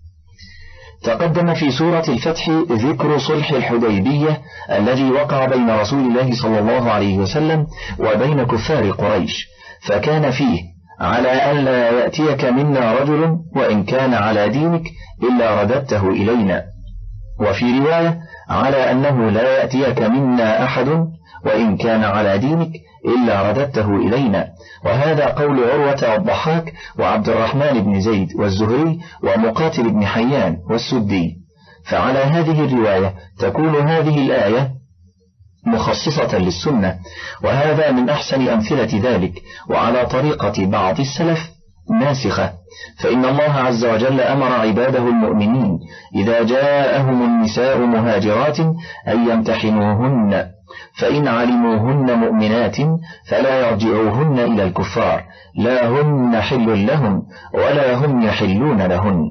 تقدم في سورة الفتح ذكر صلح الحديبية الذي وقع بين رسول الله صلى الله عليه وسلم وبين كفار قريش، فكان فيه على ألا يأتيك منا رجل وإن كان على دينك إلا رددته إلينا، وفي رواية على أنه لا يأتيك منا أحد وإن كان على دينك إلا رددته إلينا. وهذا قول عروة والضحاك وعبد الرحمن بن زيد والزهري ومقاتل بن حيان والسدي. فعلى هذه الرواية تكون هذه الآية مخصصة للسنة، وهذا من أحسن أمثلة ذلك، وعلى طريقة بعض السلف ناسخة، فإن الله عز وجل أمر عباده المؤمنين إذا جاءهم النساء مهاجرات أن يمتحنوهن، فإن علموهن مؤمنات فلا يرجعوهن إلى الكفار، لا هن حل لهم ولا هم يحلون لهن.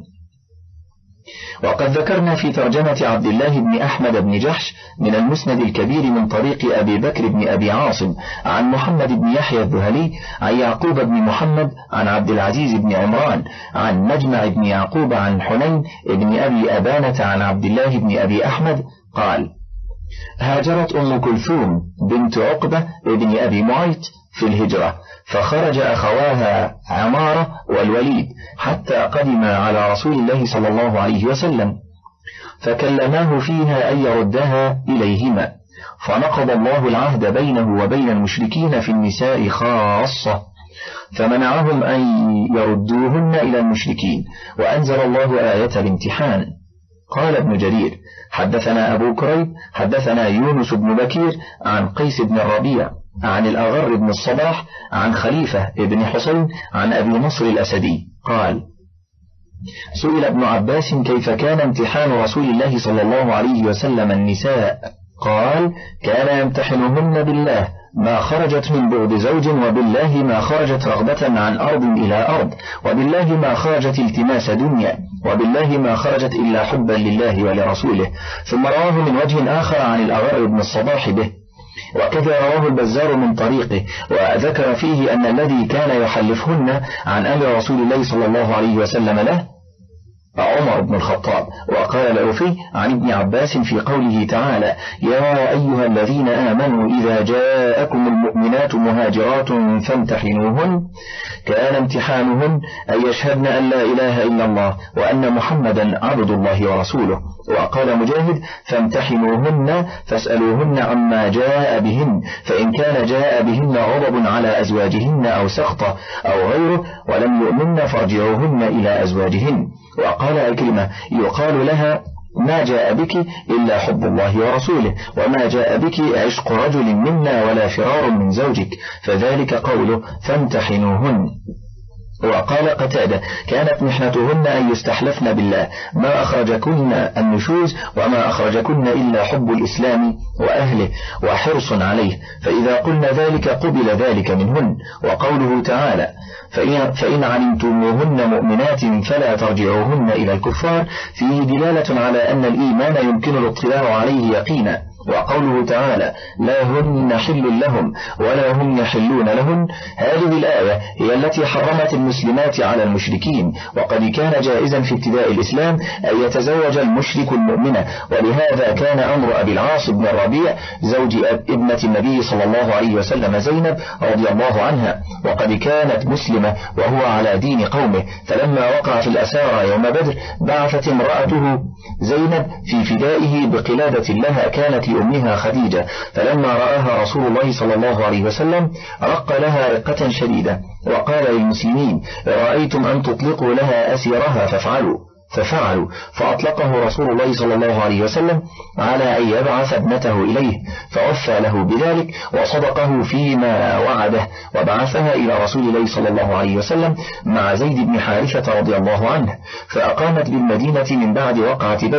وقد ذكرنا في ترجمة عبد الله بن أحمد بن جحش من المسند الكبير من طريق أبي بكر بن أبي عاصم عن محمد بن يحيى الذهلي عن يعقوب بن محمد عن عبد العزيز بن عمران عن مجمع بن يعقوب عن حنين بن أبي أبانة عن عبد الله بن أبي أحمد قال: هاجرت أم كلثوم بنت عقبة بن أبي معيط في الهجرة، فخرج أخواها عمارة والوليد حتى قدم على رسول الله صلى الله عليه وسلم، فكلماه فيها أن يردها إليهما، فنقض الله العهد بينه وبين المشركين في النساء خاصة، فمنعهم أن يردوهن إلى المشركين، وأنزل الله آية الامتحان. قال ابن جرير: حدثنا أبو كريب حدثنا يونس بن بكير عن قيس بن الربيع عن الأغر بن الصباح عن خليفة بن حسين عن أبي نصر الأسدي قال: سئل ابن عباس كيف كان امتحان رسول الله صلى الله عليه وسلم النساء؟ قال: كان يمتحنهن بالله ما خرجت من بعد زوج، وبالله ما خرجت رغبة عن أرض إلى أرض، وبالله ما خرجت التماس دنيا، وبالله ما خرجت إلا حبا لله ولرسوله. ثم رواه من وجه آخر عن الأغر بن الصباح به، وكذا رواه البزار من طريقه، وذكر فيه أن الذي كان يحلفهن عن أمر رسول الله صلى الله عليه وسلم له عمر بن الخطاب. وقال الأوفي عن ابن عباس في قوله تعالى: يا أيها الذين آمنوا إذا جاءكم المؤمنات مهاجرات فامتحنوهن، كان امتحانهن أن يشهدن أن لا إله إلا الله وأن محمدا عبد الله ورسوله. وقال مجاهد: فامتحنوهن فاسألوهن عما جاء بهن، فإن كان جاء بهن غضب على أزواجهن أو سخطة أو غيره ولم يؤمن فارجعوهن إلى أزواجهن. وقال أكرمة: يقال لها: ما جاء بك إلا حب الله ورسوله، وما جاء بك عشق رجل منا ولا فرار من زوجك، فذلك قوله فامتحنوهن. وقال قتادة: كانت محنتهن أن يستحلفن بالله ما أخرجكن النشوز وما أخرجكن إلا حب الإسلام وأهله وحرص عليه، فإذا قلنا ذلك قبل ذلك منهن. وقوله تعالى: فإن, فإن علمتموهن مؤمنات فلا ترجعوهن إلى الكفار، فيه دلالة على أن الإيمان يمكن الاطلاع عليه يقينا. وقوله تعالى: لا هن حل لهم ولا هم يحلون لهن، هذه الآية هي التي حرمت المسلمات على المشركين، وقد كان جائزا في ابتداء الإسلام أن يتزوج المشرك المؤمنة، ولهذا كان أمر أبي العاص بن الربيع زوج ابنة النبي صلى الله عليه وسلم زينب رضي الله عنها، وقد كانت مسلمة وهو على دين قومه، فلما وقع في الأسارى يوم بدر بعثت امرأته زينب في فدائه بقلادة لها كانت لأمها خديجة، فلما رآها رسول الله صلى الله عليه وسلم رق لها رقة شديدة، وقال للمسلمين: رأيتم أن تطلقوا لها أسيرها فافعلوا، ففعلوا، فأطلقه رسول الله صلى الله عليه وسلم على أن يبعث ابنته إليه، فوفى له بذلك وصدقه فيما وعده، وبعثها إلى رسول الله صلى الله عليه وسلم مع زيد بن حارثة رضي الله عنه، فأقامت بالمدينة من بعد وقعة بدر.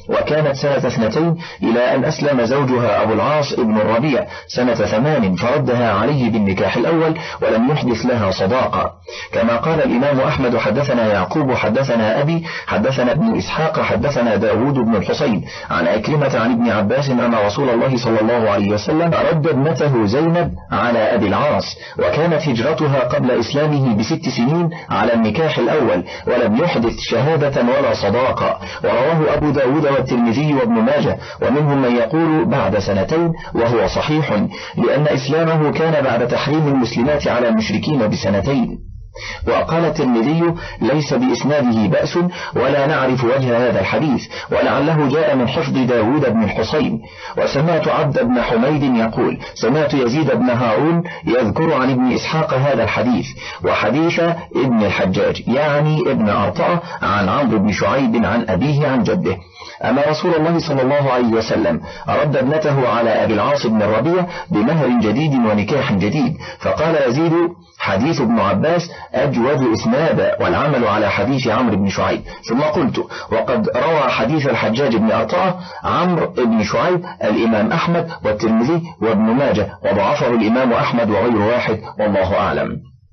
وكانت سنة اثنتين إلى أن أسلم زوجها أبو العاص ابن الربيع سنة ثمان فردها عليه بالنكاح الأول ولم يحدث لها صداقة. كما قال الإمام أحمد حدثنا يعقوب حدثنا أبي حدثنا ابن إسحاق حدثنا داود بن الحسين عن أكرمة عن ابن عباس أن رسول الله صلى الله عليه وسلم رد ابنته زينب على أبي العاص، وكانت هجرتها قبل إسلامه بست سنين على النكاح الأول ولم يحدث شهادة ولا صداقة. ورواه أبو داود والترمذي وابن ماجه، ومنهم من يقول بعد سنتين وهو صحيح، لأن إسلامه كان بعد تحريم المسلمات على المشركين بسنتين. وقال الترمذي ليس بإسناده بأس ولا نعرف وجه هذا الحديث، ولعله جاء من حفظ داود بن الحسين. وسمعت عبد بن حميد يقول سمعت يزيد بن هارون يذكر عن ابن إسحاق هذا الحديث، وحديث ابن الحجاج يعني ابن أرطاة عن عمرو بن شعيب عن أبيه عن جده. أما رسول الله صلى الله عليه وسلم رد ابنته على أبي العاص بن الربيع بمهر جديد ونكاح جديد. فقال يزيد حديث ابن عباس أجود إسنادا والعمل على حديث عمرو بن شعيب. ثم قلت وقد روى حديث الحجاج بن أرطاة عمرو بن شعيب الإمام أحمد والترمذي وابن ماجه، وضعفه الإمام أحمد وغير واحد والله أعلم.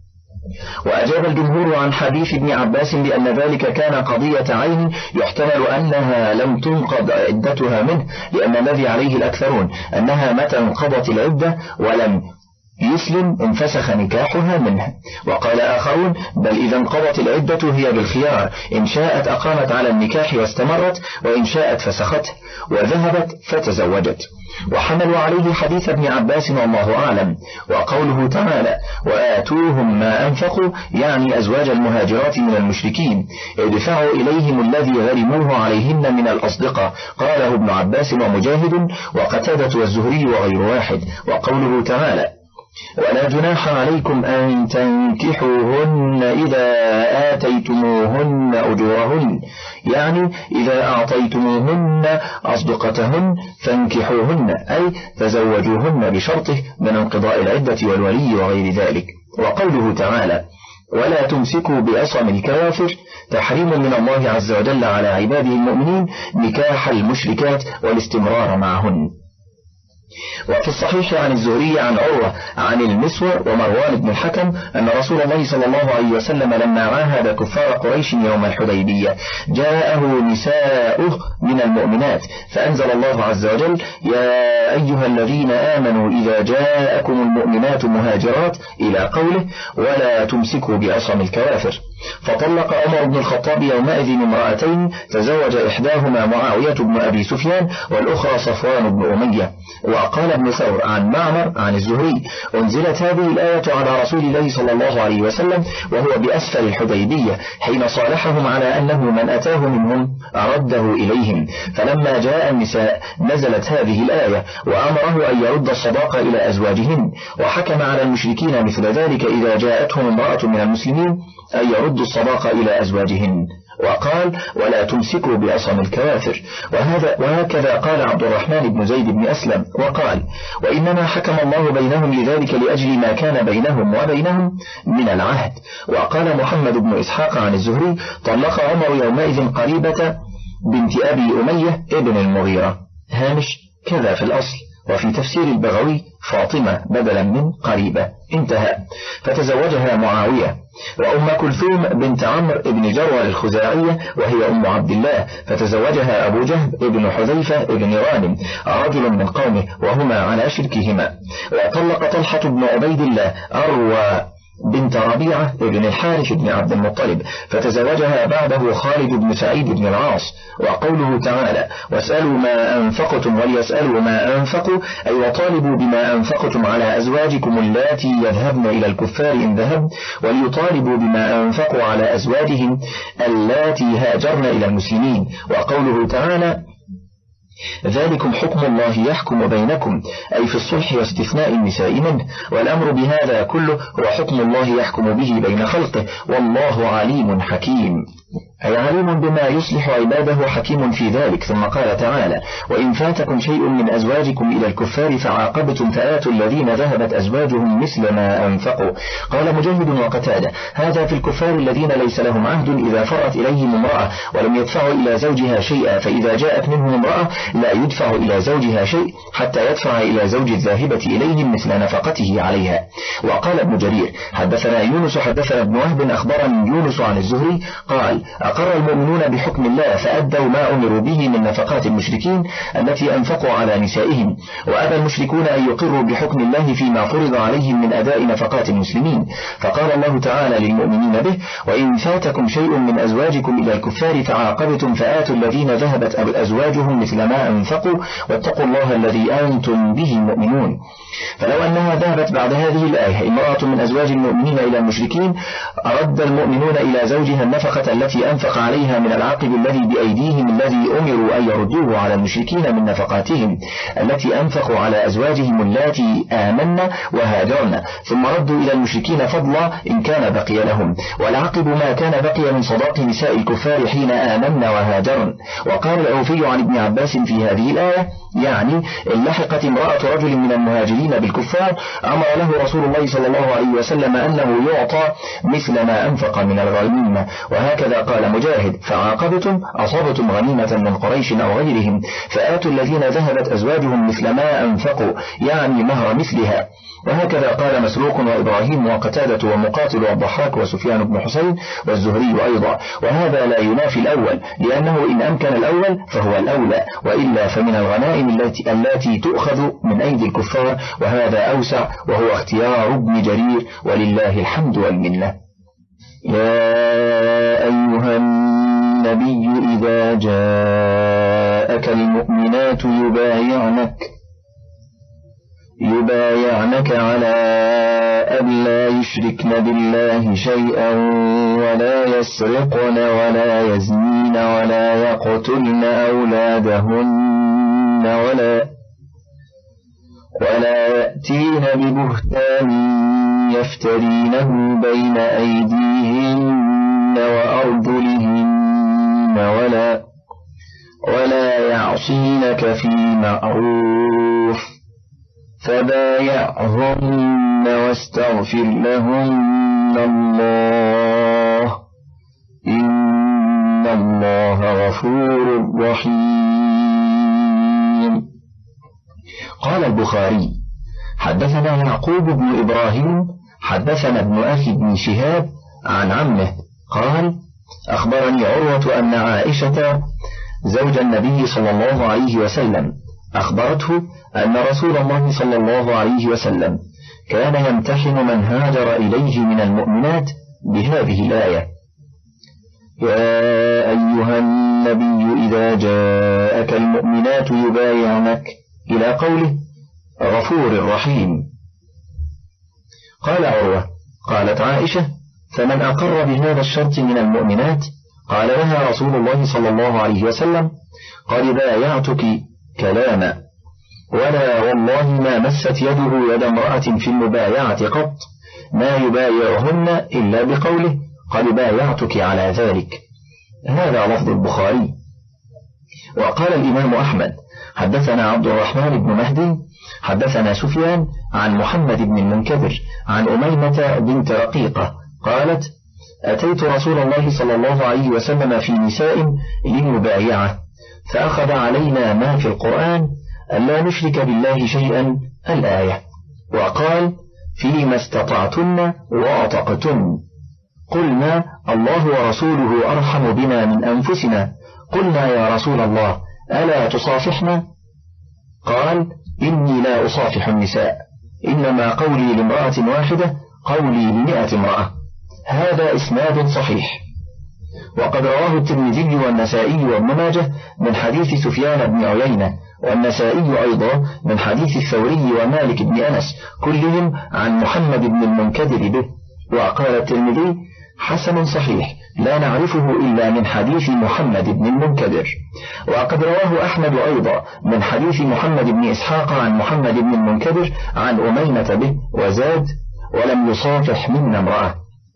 وأجاب الجمهور عن حديث ابن عباس بأن ذلك كان قضية عين يحتمل أنها لم تنقض عدتها منه، لأن الذي عليه الأكثرون أنها متى انقضت العدة ولم يسلم انفسخ نكاحها منه. وقال آخرون بل إذا انقضت العدة هي بالخيار، إن شاءت أقامت على النكاح واستمرت، وإن شاءت فسخته وذهبت فتزوجت. وحملوا عليه حديث ابن عباس والله أعلم. وقوله تعالى وآتوهم ما أنفقوا يعني أزواج المهاجرات من المشركين، ادفعوا إليهم الذي غرموه عليهن من الأصدقاء، قاله ابن عباس ومجاهد وقتادة والزهري وغير واحد. وقوله تعالى ولا جناح عليكم أن تنكحوهن إذا آتيتموهن أجورهن، يعني إذا أعطيتموهن أصدقتهن فانكحوهن أي تزوجوهن بشرطه من انقضاء العدة والولي وغير ذلك. وقوله تعالى ولا تمسكوا بعصم الكوافر، تحريم من الله عز وجل على عباده المؤمنين نكاح المشركات والاستمرار معهن. وفي الصحيح عن الزهري عن عروة عن المسور ومروان بن الحكم أن رسول الله صلى الله عليه وسلم لما عاهد كفار قريش يوم الحديبية جاءه نساؤه من المؤمنات، فأنزل الله عز وجل يا أيها الذين آمنوا إذا جاءكم المؤمنات مهاجرات إلى قوله ولا تمسكوا بعصم الكوافر. فطلق عمر بن الخطاب يومئذ امرأتين، تزوج إحداهما معاوية بن أبي سفيان والأخرى صفوان بن أمية. وقال ابن ثور عن معمر عن الزهري أنزلت هذه الآية على رسول الله صلى الله عليه وسلم وهو بأسفل الحديبية حين صالحهم على أنه من أتاه منهم أرده إليهم، فلما جاء النساء نزلت هذه الآية وأمره أن يرد الصداق إلى أزواجهن، وحكم على المشركين مثل ذلك إذا جاءتهم امرأة من المسلمين أن يردوا الصداق إلى أزواجهن، وقال ولا تمسكوا بعصم الكوافر. وهذا وهكذا قال عبد الرحمن بن زيد بن أسلم وقال وإنما حكم الله بينهم لذلك لأجل ما كان بينهم وبينهم من العهد. وقال محمد بن إسحاق عن الزهري طلق عمر يومئذ قريبة بنت أبي أمية ابن المغيرة، هامش كذا في الأصل، وفي تفسير البغوي فاطمة بدلا من قريبة، انتهى. فتزوجها معاوية. وأم كلثوم بنت عمرو بن جروة الخزاعية وهي أم عبد الله، فتزوجها أبو جهل ابن حذيفة ابن غانم رجل من قومه وهما على شركهما. وطلق طلحة بن عبيد الله أروى بنت ربيعة ابن الحارث بن عبد المطلب، فتزوجها بعده خالد بن سعيد بن العاص. وقوله تعالى واسألوا ما أنفقتم وليسألوا ما أنفقوا أي وطالبوا بما أنفقتم على أزواجكم اللاتي يذهبن إلى الكفار إن ذهب، وليطالبوا بما أنفقوا على أزواجهم اللاتي هاجرن إلى المسلمين. وقوله تعالى ذلكم حكم الله يحكم بينكم أي في الصلح واستثناء النساء منه، والأمر بهذا كله هو حكم الله يحكم به بين خلقه والله عليم حكيم. أي عليم بما يصلح عباده حكيم في ذلك. ثم قال تعالى: وإن فاتكم شيء من أزواجكم إلى الكفار فعاقبتم فآتوا الذين ذهبت أزواجهم مثل ما أنفقوا. قال مجاهد وقتادة: هذا في الكفار الذين ليس لهم عهد إذا فرت إليهم امرأة ولم يدفعوا إلى زوجها شيئا، فإذا جاءت منهم امرأة لا يدفع إلى زوجها شيء حتى يدفع إلى زوج الذاهبة إليهم مثل نفقته عليها. وقال ابن جرير: حدثنا يونس حدثنا ابن وهب أخبرني يونس عن الزهري قال: أقر المؤمنون بحكم الله فأدوا ما أمروا به من نفقات المشركين التي أنفقوا على نسائهم، وأبى المشركون أن يقروا بحكم الله فيما فرض عليهم من أداء نفقات المسلمين. فقال الله تعالى للمؤمنين به: وإن فاتكم شيء من أزواجكم إلى الكفار فعاقبتم فآتوا الذين ذهبت أزواجهم مثل ما أنفقوا واتقوا الله الذي أنتم به مؤمنون. فلو أنها ذهبت بعد هذه الآية امرأة من أزواج المؤمنين إلى المشركين أرد المؤمنون إلى زوجها النفقة التي أنفق عليها من العقب الذي بأيديهم الذي أمروا أن يردوه على المشركين من نفقاتهم التي أنفقوا على أزواجهم اللاتي آمن وهاجرن، ثم ردوا إلى المشركين فضلا إن كان بقي لهم، والعقب ما كان بقي من صداق نساء الكفار حين آمن وهاجرن. وقال الأوفي عن ابن عباس في هذه الآية: يعني إن لحقت امرأة رجل من المهاجرين بالكفار أمر له رسول الله صلى الله عليه وسلم أنه يعطى مثل ما أنفق من الغنيمة. وهكذا قال مجاهد: فعاقبتم أصابتم غنيمة من قريش أو غيرهم فآتوا الذين ذهبت أزواجهم مثل ما أنفقوا، يعني مهر مثلها. وهكذا قال مسروق وإبراهيم وقتادة ومقاتل والضحاك وسفيان بن حسين والزهري أيضا. وهذا لا ينافي الأول، لأنه إن أمكن الأول فهو الأولى، وإلا فمن الغنائم التي, التي تؤخذ من أيدي الكفار، وهذا أوسع وهو اختيار ابن جرير ولله الحمد والمنة. يا أيها النبي إذا جاءك المؤمنات يبايعنك يبايعنك على أن لا يشركن بالله شيئا ولا يسرقن ولا يزنين ولا يقتلن أولادهن ولا ولا يأتين ببهتان يفترينه بين أيديهن وأرجلهن ولا ولا يعصينك في معروف فبايعهن واستغفر لهن الله إن الله غفور رحيم. قال البخاري: حدثنا يعقوب بن إبراهيم حدثنا ابن أخي بن شهاب عن عمه قال: أخبرني عروة أن عائشة زوج النبي صلى الله عليه وسلم أخبرته أن رسول الله صلى الله عليه وسلم كان يمتحن من هاجر إليه من المؤمنات بهذه الآية: يا أيها النبي إذا جاءك المؤمنات يبايعنك إلى قوله غفور رحيم. قال عروة: قالت عائشة: فمن أقر بهذا الشرط من المؤمنات؟ قال لها رسول الله صلى الله عليه وسلم: قد بايعتك كلاما، ولا والله ما مست يده يد امرأة في المبايعة قط، ما يبايعهن إلا بقوله قد بايعتك على ذلك. هذا لفظ البخاري. وقال الإمام أحمد: حدثنا عبد الرحمن بن مهدي حدثنا سفيان عن محمد بن المنكدر عن أميمة بنت رقيقة قالت: أتيت رسول الله صلى الله عليه وسلم في نساء لنبايعه، فأخذ علينا ما في القرآن ألا نشرك بالله شيئا الآية، وقال: فيما استطعتن وأطقتن. قلنا: الله ورسوله أرحم بنا من أنفسنا. قلنا: يا رسول الله ألا تصافحنا؟ قال: إني لا أصافح النساء، إنما قولي لامرأة واحدة قولي لمئة امرأة. هذا إسناد صحيح. وقد رواه الترمذي والنسائي وابن ماجه من حديث سفيان بن عيينة، والنسائي أيضا من حديث الثوري ومالك بن أنس، كلهم عن محمد بن المنكدر به. وقال الترمذي: حسن صحيح لا نعرفه إلا من حديث محمد بن المنكدر. وقد رواه أحمد أيضا من حديث محمد بن إسحاق عن محمد بن المنكدر عن أميمة به، وزاد: ولم يصافح منا امرأة.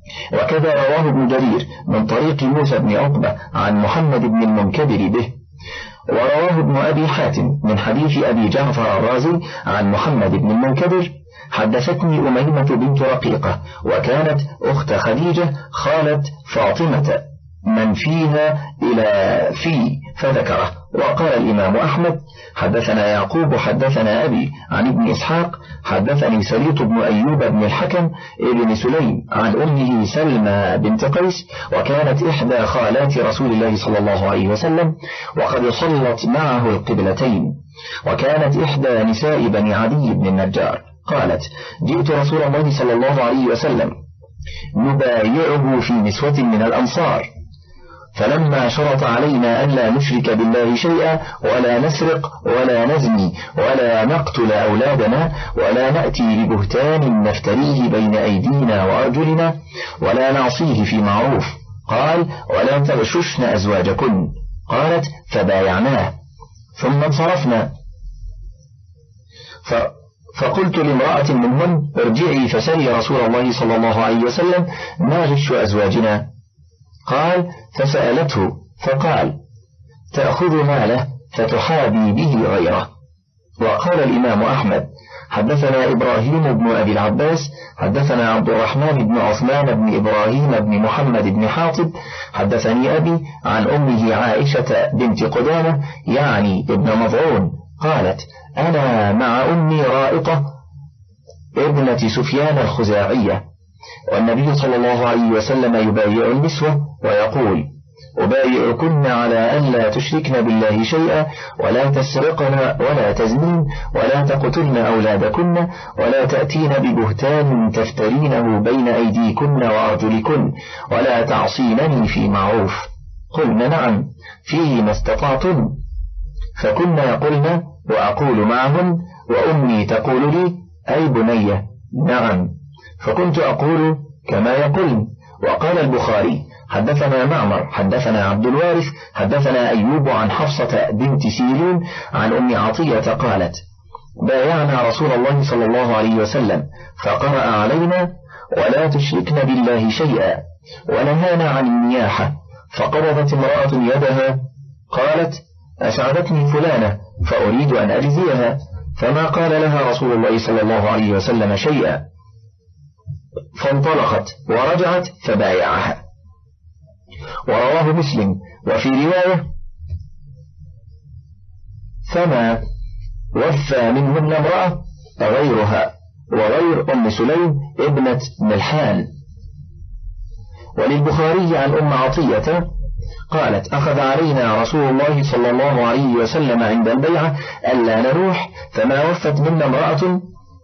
وكذا رواه ابن جرير من طريق موسى بن عقبة عن محمد بن المنكدر به. ورواه ابن أبي حاتم من حديث أبي جعفر الرازي عن محمد بن المنكدر: حدثتني أميمة بنت رقيقة، وكانت أخت خديجة خالة فاطمة، من فيها إلى في فذكره. وقال الإمام أحمد: حدثنا يعقوب حدثنا أبي عن ابن إسحاق حدثني سليط بن أيوب بن الحكم ابن سليم عن أمه سلمى بنت قيس، وكانت إحدى خالات رسول الله صلى الله عليه وسلم، وقد صلت معه القبلتين، وكانت إحدى نساء بني عدي بن النجار. قالت: جئت رسول الله صلى الله عليه وسلم نبايعه في نسوة من الأنصار، فلما شرط علينا أن لا نشرك بالله شيئا ولا نسرق ولا نزني ولا نقتل أولادنا ولا نأتي ببهتان نفتريه بين أيدينا وأرجلنا ولا نعصيه في معروف، قال: ولا تغششن أزواجكن. قالت: فبايعناه ثم انصرفنا، ف فقلت لامرأة منهن: ارجعي فسلي رسول الله صلى الله عليه وسلم ما غش أزواجنا. قال: فسألته فقال: تأخذ ماله فتحابي به غيره. وقال الإمام أحمد: حدثنا إبراهيم بن أبي العباس حدثنا عبد الرحمن بن عثمان بن إبراهيم بن محمد بن حاطب حدثني أبي عن أمه عائشة بنت قدامة يعني ابن مضعون قالت: أنا مع أمي رائطة ابنة سفيان الخزاعية، والنبي صلى الله عليه وسلم يبايع النسوة ويقول: أبايعكن على أن لا تشركن بالله شيئا ولا تسرقن ولا تزنين ولا تقتلن أولادكن ولا تأتين ببهتان تفترينه بين أيديكن وأرجلكن ولا تعصينني في معروف. قلنا: نعم، فيه ما استطعتن. فكنا يقولن وأقول معهن وأمي تقول لي: أي بنية، نعم، فكنت أقول كما يقولن. وقال البخاري: حدثنا معمر حدثنا عبد الوارث حدثنا أيوب عن حفصة بنت سيرين عن أم عطية قالت: بايعنا رسول الله صلى الله عليه وسلم فقرأ علينا: ولا تشركن بالله شيئا، ونهانا عن النياحة. فقبضت امرأة يدها قالت: أسعدتني فلانة فأريد أن أجزيها، فما قال لها رسول الله صلى الله عليه وسلم شيئا، فانطلقت ورجعت فبايعها. ورواه مسلم وفي رواية: فما وفى منهن امرأة غيرها وغير أم سليم ابنة ملحان. وللبخاري عن أم عطية قالت: أخذ علينا رسول الله صلى الله عليه وسلم عند البيعة ألا نروح، فما وفت منا امرأة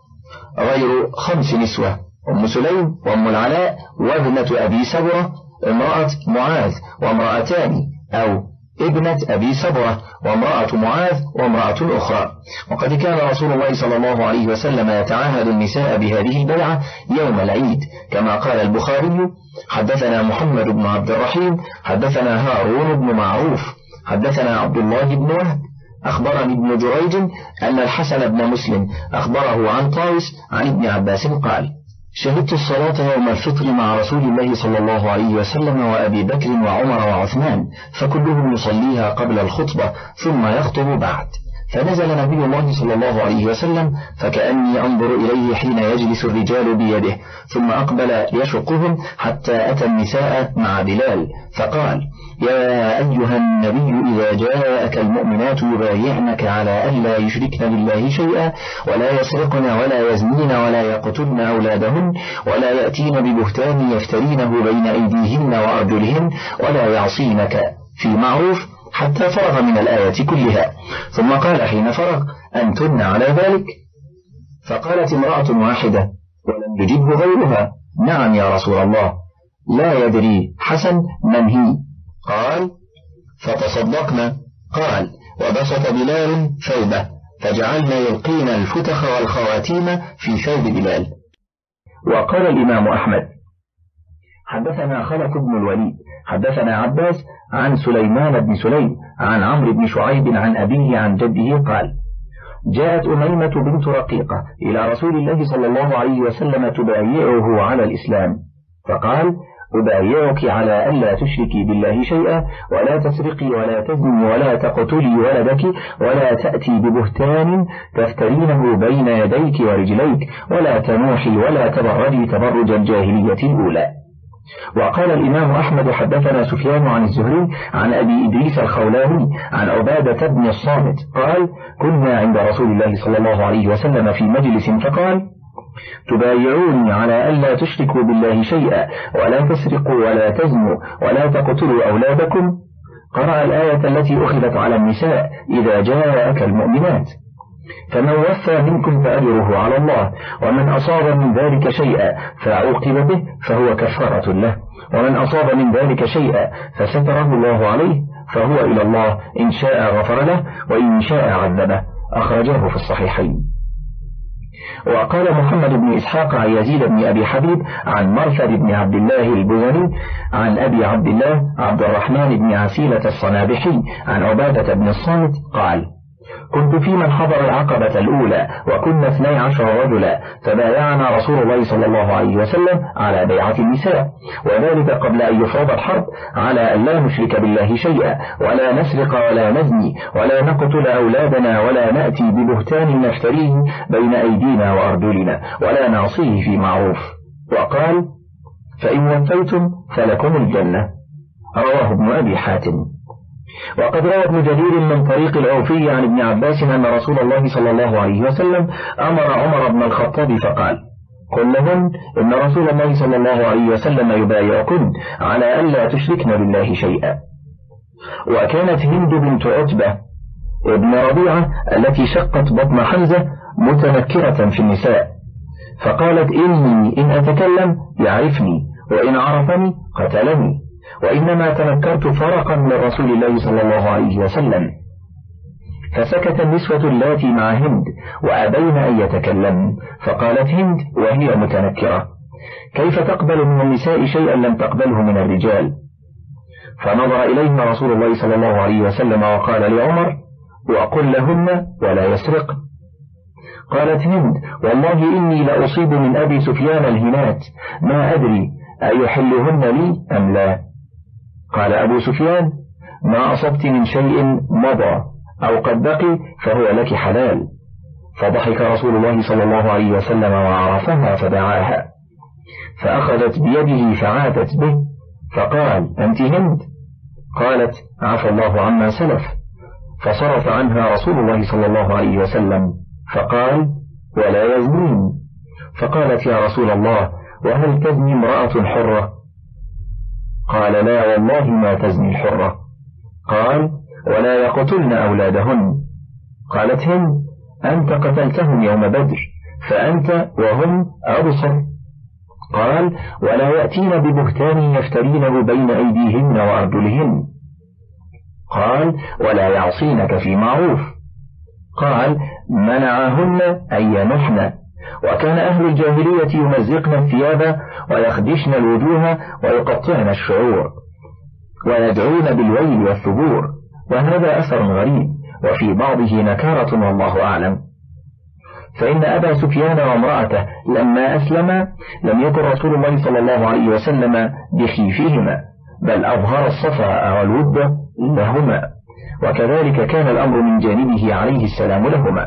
غير خمس نسوة: أم سليم وأم العلاء وابنة أبي سبرة امرأة معاذ وامرأتان، أو ابنة أبي سبرة وامرأة معاذ وامرأة أخرى. وقد كان رسول الله صلى الله عليه وسلم يتعاهد النساء بهذه البيعة يوم العيد، كما قال البخاري: حدثنا محمد بن عبد الرحيم حدثنا هارون بن معروف حدثنا عبد الله بن وهب أخبرني ابن جريج أن الحسن بن مسلم أخبره عن طاوس عن ابن عباس قال: شهدت الصلاة يوم الفطر مع رسول الله صلى الله عليه وسلم وأبي بكر وعمر وعثمان، فكلهم يصليها قبل الخطبة ثم يخطب بعد. فنزل نبي الله صلى الله عليه وسلم فكأني أنظر إليه حين يجلس الرجال بيده، ثم أقبل يشقهم حتى أتى النساء مع بلال فقال: يا أيها النبي إذا جاءك المؤمنات يبايعنك على أن لا يشركن بالله شيئا ولا يسرقن ولا يزنين ولا يقتلن أولادهن ولا يأتين ببهتان يفترينه بين أيديهن وأرجلهن ولا يعصينك في معروف، حتى فرغ من الآية كلها. ثم قال حين فرغ: أنتن على ذلك؟ فقالت امرأة واحدة ولم يجبه غيرها: نعم يا رسول الله. لا يدري حسن من هي. قال: فتصدقنا. قال: وبسط بلال ثوبه فجعلنا يلقين الفتخ والخواتيم في ثوب بلال. وقال الإمام أحمد: حدثنا خلف بن الوليد حدثنا عباس عن سليمان بن سليم عن عمرو بن شعيب عن أبيه عن جده قال: جاءت أميمة بنت رقيقة إلى رسول الله صلى الله عليه وسلم تبايعه على الإسلام، فقال: أبايعك على ألا تشركي بالله شيئا، ولا تسرقي ولا تزني ولا تقتلي ولدك، ولا تأتي ببهتان تفترينه بين يديك ورجليك، ولا تنوحي ولا تبرجي تبرج الجاهلية الأولى. وقال الإمام أحمد: حدثنا سفيان عن الزهري عن أبي إدريس الخولاني عن عبادة بن الصامت قال: كنا عند رسول الله صلى الله عليه وسلم في مجلس فقال: تبايعوني على ألا تشركوا بالله شيئا، ولا تسرقوا ولا تزنوا ولا تقتلوا أولادكم. قرأ الآية التي أخذت على النساء: إذا جاءك المؤمنات. فمن وفى منكم فأجره على الله، ومن أصاب من ذلك شيئا فعوقب به فهو كفارة له، ومن أصاب من ذلك شيئا فستره الله عليه فهو إلى الله، إن شاء غفر له وإن شاء عذبه. أخرجاه في الصحيحين. وقال محمد بن إسحاق عن يزيد بن أبي حبيب عن مرثد بن عبد الله البزني عن أبي عبد الله عبد الرحمن بن عسيلة الصنابحي عن عبادة بن الصامت قال: كنت في من حضر العقبة الأولى، وكنا اثني عشر رجلا، فبايعنا رسول الله صلى الله عليه وسلم على بيعة النساء، وذلك قبل أن يفرض الحرب، على أن لا نشرك بالله شيئا، ولا نسرق ولا نزني ولا نقتل أولادنا، ولا نأتي ببهتان نفتريه بين أيدينا وأرجلنا، ولا نعصيه في معروف. وقال: فإن وفيتم فلكم الجنة. رواه ابن أبي حاتم. وقد روى ابن جرير من طريق العوفي عن ابن عباس أن رسول الله صلى الله عليه وسلم أمر عمر بن الخطاب فقال: قل لهن إن رسول الله صلى الله عليه وسلم يبايعكن على ألا تشركن بالله شيئا. وكانت هند بنت عتبة ابن ربيعة التي شقت بطن حمزة متنكرة في النساء، فقالت: إني إن أتكلم يعرفني، وإن عرفني قتلني، وإنما تنكرت فرقا من رسول الله صلى الله عليه وسلم. فسكت النسوة اللاتي مع هند وأبين أن يتكلمن، فقالت هند وهي متنكرة: كيف تقبل من النساء شيئا لم تقبله من الرجال؟ فنظر إليها رسول الله صلى الله عليه وسلم وقال لعمر: وقل لهن ولا يسرق. قالت هند: والله إني لأصيب من أبي سفيان الهنات، ما أدري أيحلهن لي أم لا. قال أبو سفيان: ما أصبت من شيء مضى أو قد بقي فهو لك حلال. فضحك رسول الله صلى الله عليه وسلم وعرفها فدعاها، فأخذت بيده فعادت به، فقال: أنت هند؟ قالت: عفى الله عما سلف. فصرف عنها رسول الله صلى الله عليه وسلم فقال: ولا يزنين. فقالت: يا رسول الله، وهل تزني امرأة حرة؟ قال: لا والله ما تزني الحرة. قال: ولا يقتلن أولادهن. قالت هند: أنت قتلتهم يوم بدر، فأنت وهم أبصر. قال: ولا يأتين ببهتان يفترينه بين أيديهن وأرجلهن. قال: ولا يعصينك في معروف. قال: منعهن أن ينحن، وكان أهل الجاهلية يمزقن الثياب ويخدشن الوجوه ويقطعن الشعور ويدعون بالويل والثبور، وهذا أثر غريب وفي بعضه نكارة والله أعلم. فإن أبا سفيان وامرأته لما أسلما لم يكن رسول الله صلى الله عليه وسلم بخيفهما، بل أظهر الصفاء والود لهما، وكذلك كان الأمر من جانبه عليه السلام لهما.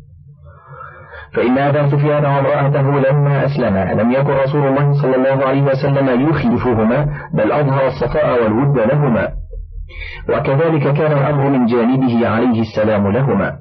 فإن أبا سفيان وامرأته لما أسلما لم يكن رسول الله صلى الله عليه وسلم يخيفهما، بل أظهر الصفاء والود لهما، وكذلك كان الأمر من جانبه عليه السلام لهما.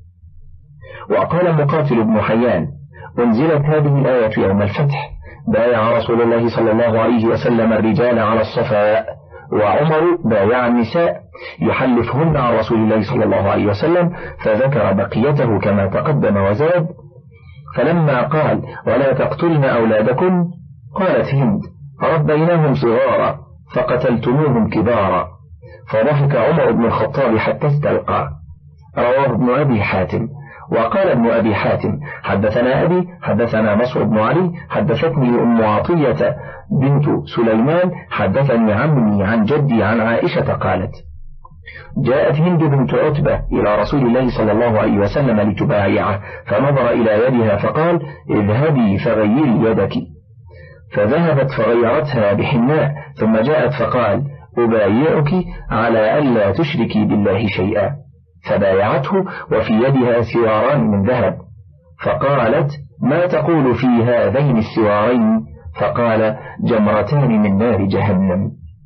وقال مقاتل بن حيان: أنزلت هذه الآية يوم الفتح، بايع رسول الله صلى الله عليه وسلم الرجال على الصفاء، وعمر بايع النساء يحلفهن عن رسول الله صلى الله عليه وسلم، فذكر بقيته كما تقدم وزاد. فلما قال: ولا تقتلن أولادكم، قالت هند: ربيناهم صغارا فقتلتموهم كبارا. فضحك عمر بن الخطاب حتى استلقى. رواه ابن أبي حاتم. وقال ابن أبي حاتم: حدثنا أبي حدثنا نصر بن علي حدثتني أم عطية بنت سليمان حدثني عمي عن جدي عن عائشة قالت: جاءت هند بنت عتبة إلى رسول الله صلى الله عليه وسلم لتبايعه، فنظر إلى يدها فقال: اذهبي فغيري يدك. فذهبت فغيرتها بحناء، ثم جاءت فقال: أبايعك على ألا تشركي بالله شيئا، فبايعته وفي يدها سواران من ذهب، فقالت: ما تقول في هذين السوارين؟ فقال: جمرتان من نار جهنم.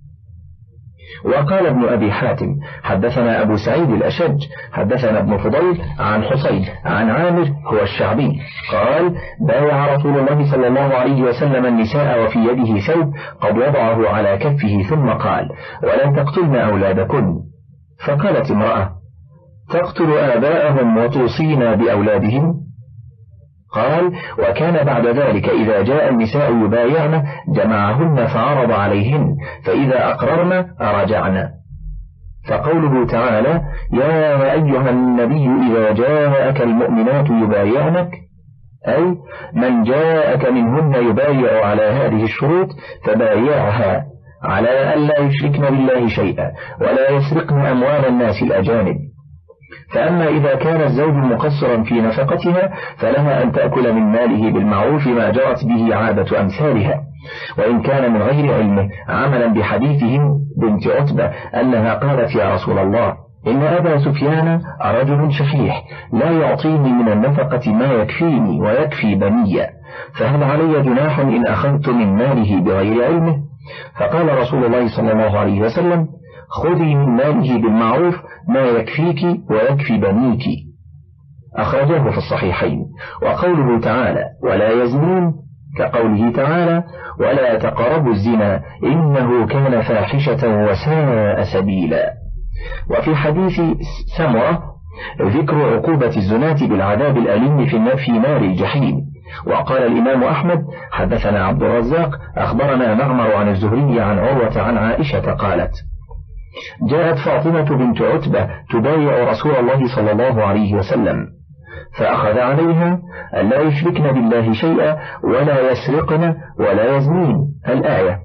وقال ابن أبي حاتم: حدثنا أبو سعيد الأشج حدثنا ابن فضيل عن حسين عن عامر هو الشعبي قال: بايع رسول الله صلى الله عليه وسلم النساء وفي يده ثوب قد وضعه على كفه، ثم قال: ولا تقتلن أولادكن. فقالت امرأة: تقتل آباءهم وتوصينا بأولادهم؟ قال: وكان بعد ذلك إذا جاء النساء يبايعن جمعهن فعرض عليهن، فإذا أقررن أرجعن. فقوله تعالى: يا أيها النبي إذا جاءك المؤمنات يبايعنك، أي من جاءك منهن يبايع على هذه الشروط فبايعها على ألا يشركن بالله شيئا ولا يسرقن أموال الناس الأجانب. فأما إذا كان الزوج مقصرا في نفقتها فلها أن تأكل من ماله بالمعروف ما جرت به عادة أمثالها، وإن كان من غير علمه عملا بحديثهم بنت عتبة أنها قالت: يا رسول الله، إن أبا سفيان رجل شحيح لا يعطيني من النفقة ما يكفيني ويكفي بني، فهل علي جناح إن أخذت من ماله بغير علمه؟ فقال رسول الله صلى الله عليه وسلم: خذي من ماله بالمعروف ما يكفيك ويكفي بنيك. أخرجه في الصحيحين. وقوله تعالى: ولا يزنين، كقوله تعالى: ولا تقربوا الزنا إنه كان فاحشة وساء سبيلا. وفي حديث سمرة ذكر عقوبة الزناة بالعذاب الأليم في نار الجحيم. وقال الإمام أحمد: حدثنا عبد الرزاق أخبرنا معمر عن الزهري عن عروة عن عائشة قالت: جاءت فاطمة بنت عتبة تبايع رسول الله صلى الله عليه وسلم، فأخذ عليها ألا يشركن بالله شيئا ولا يسرقن ولا يزنين الآية.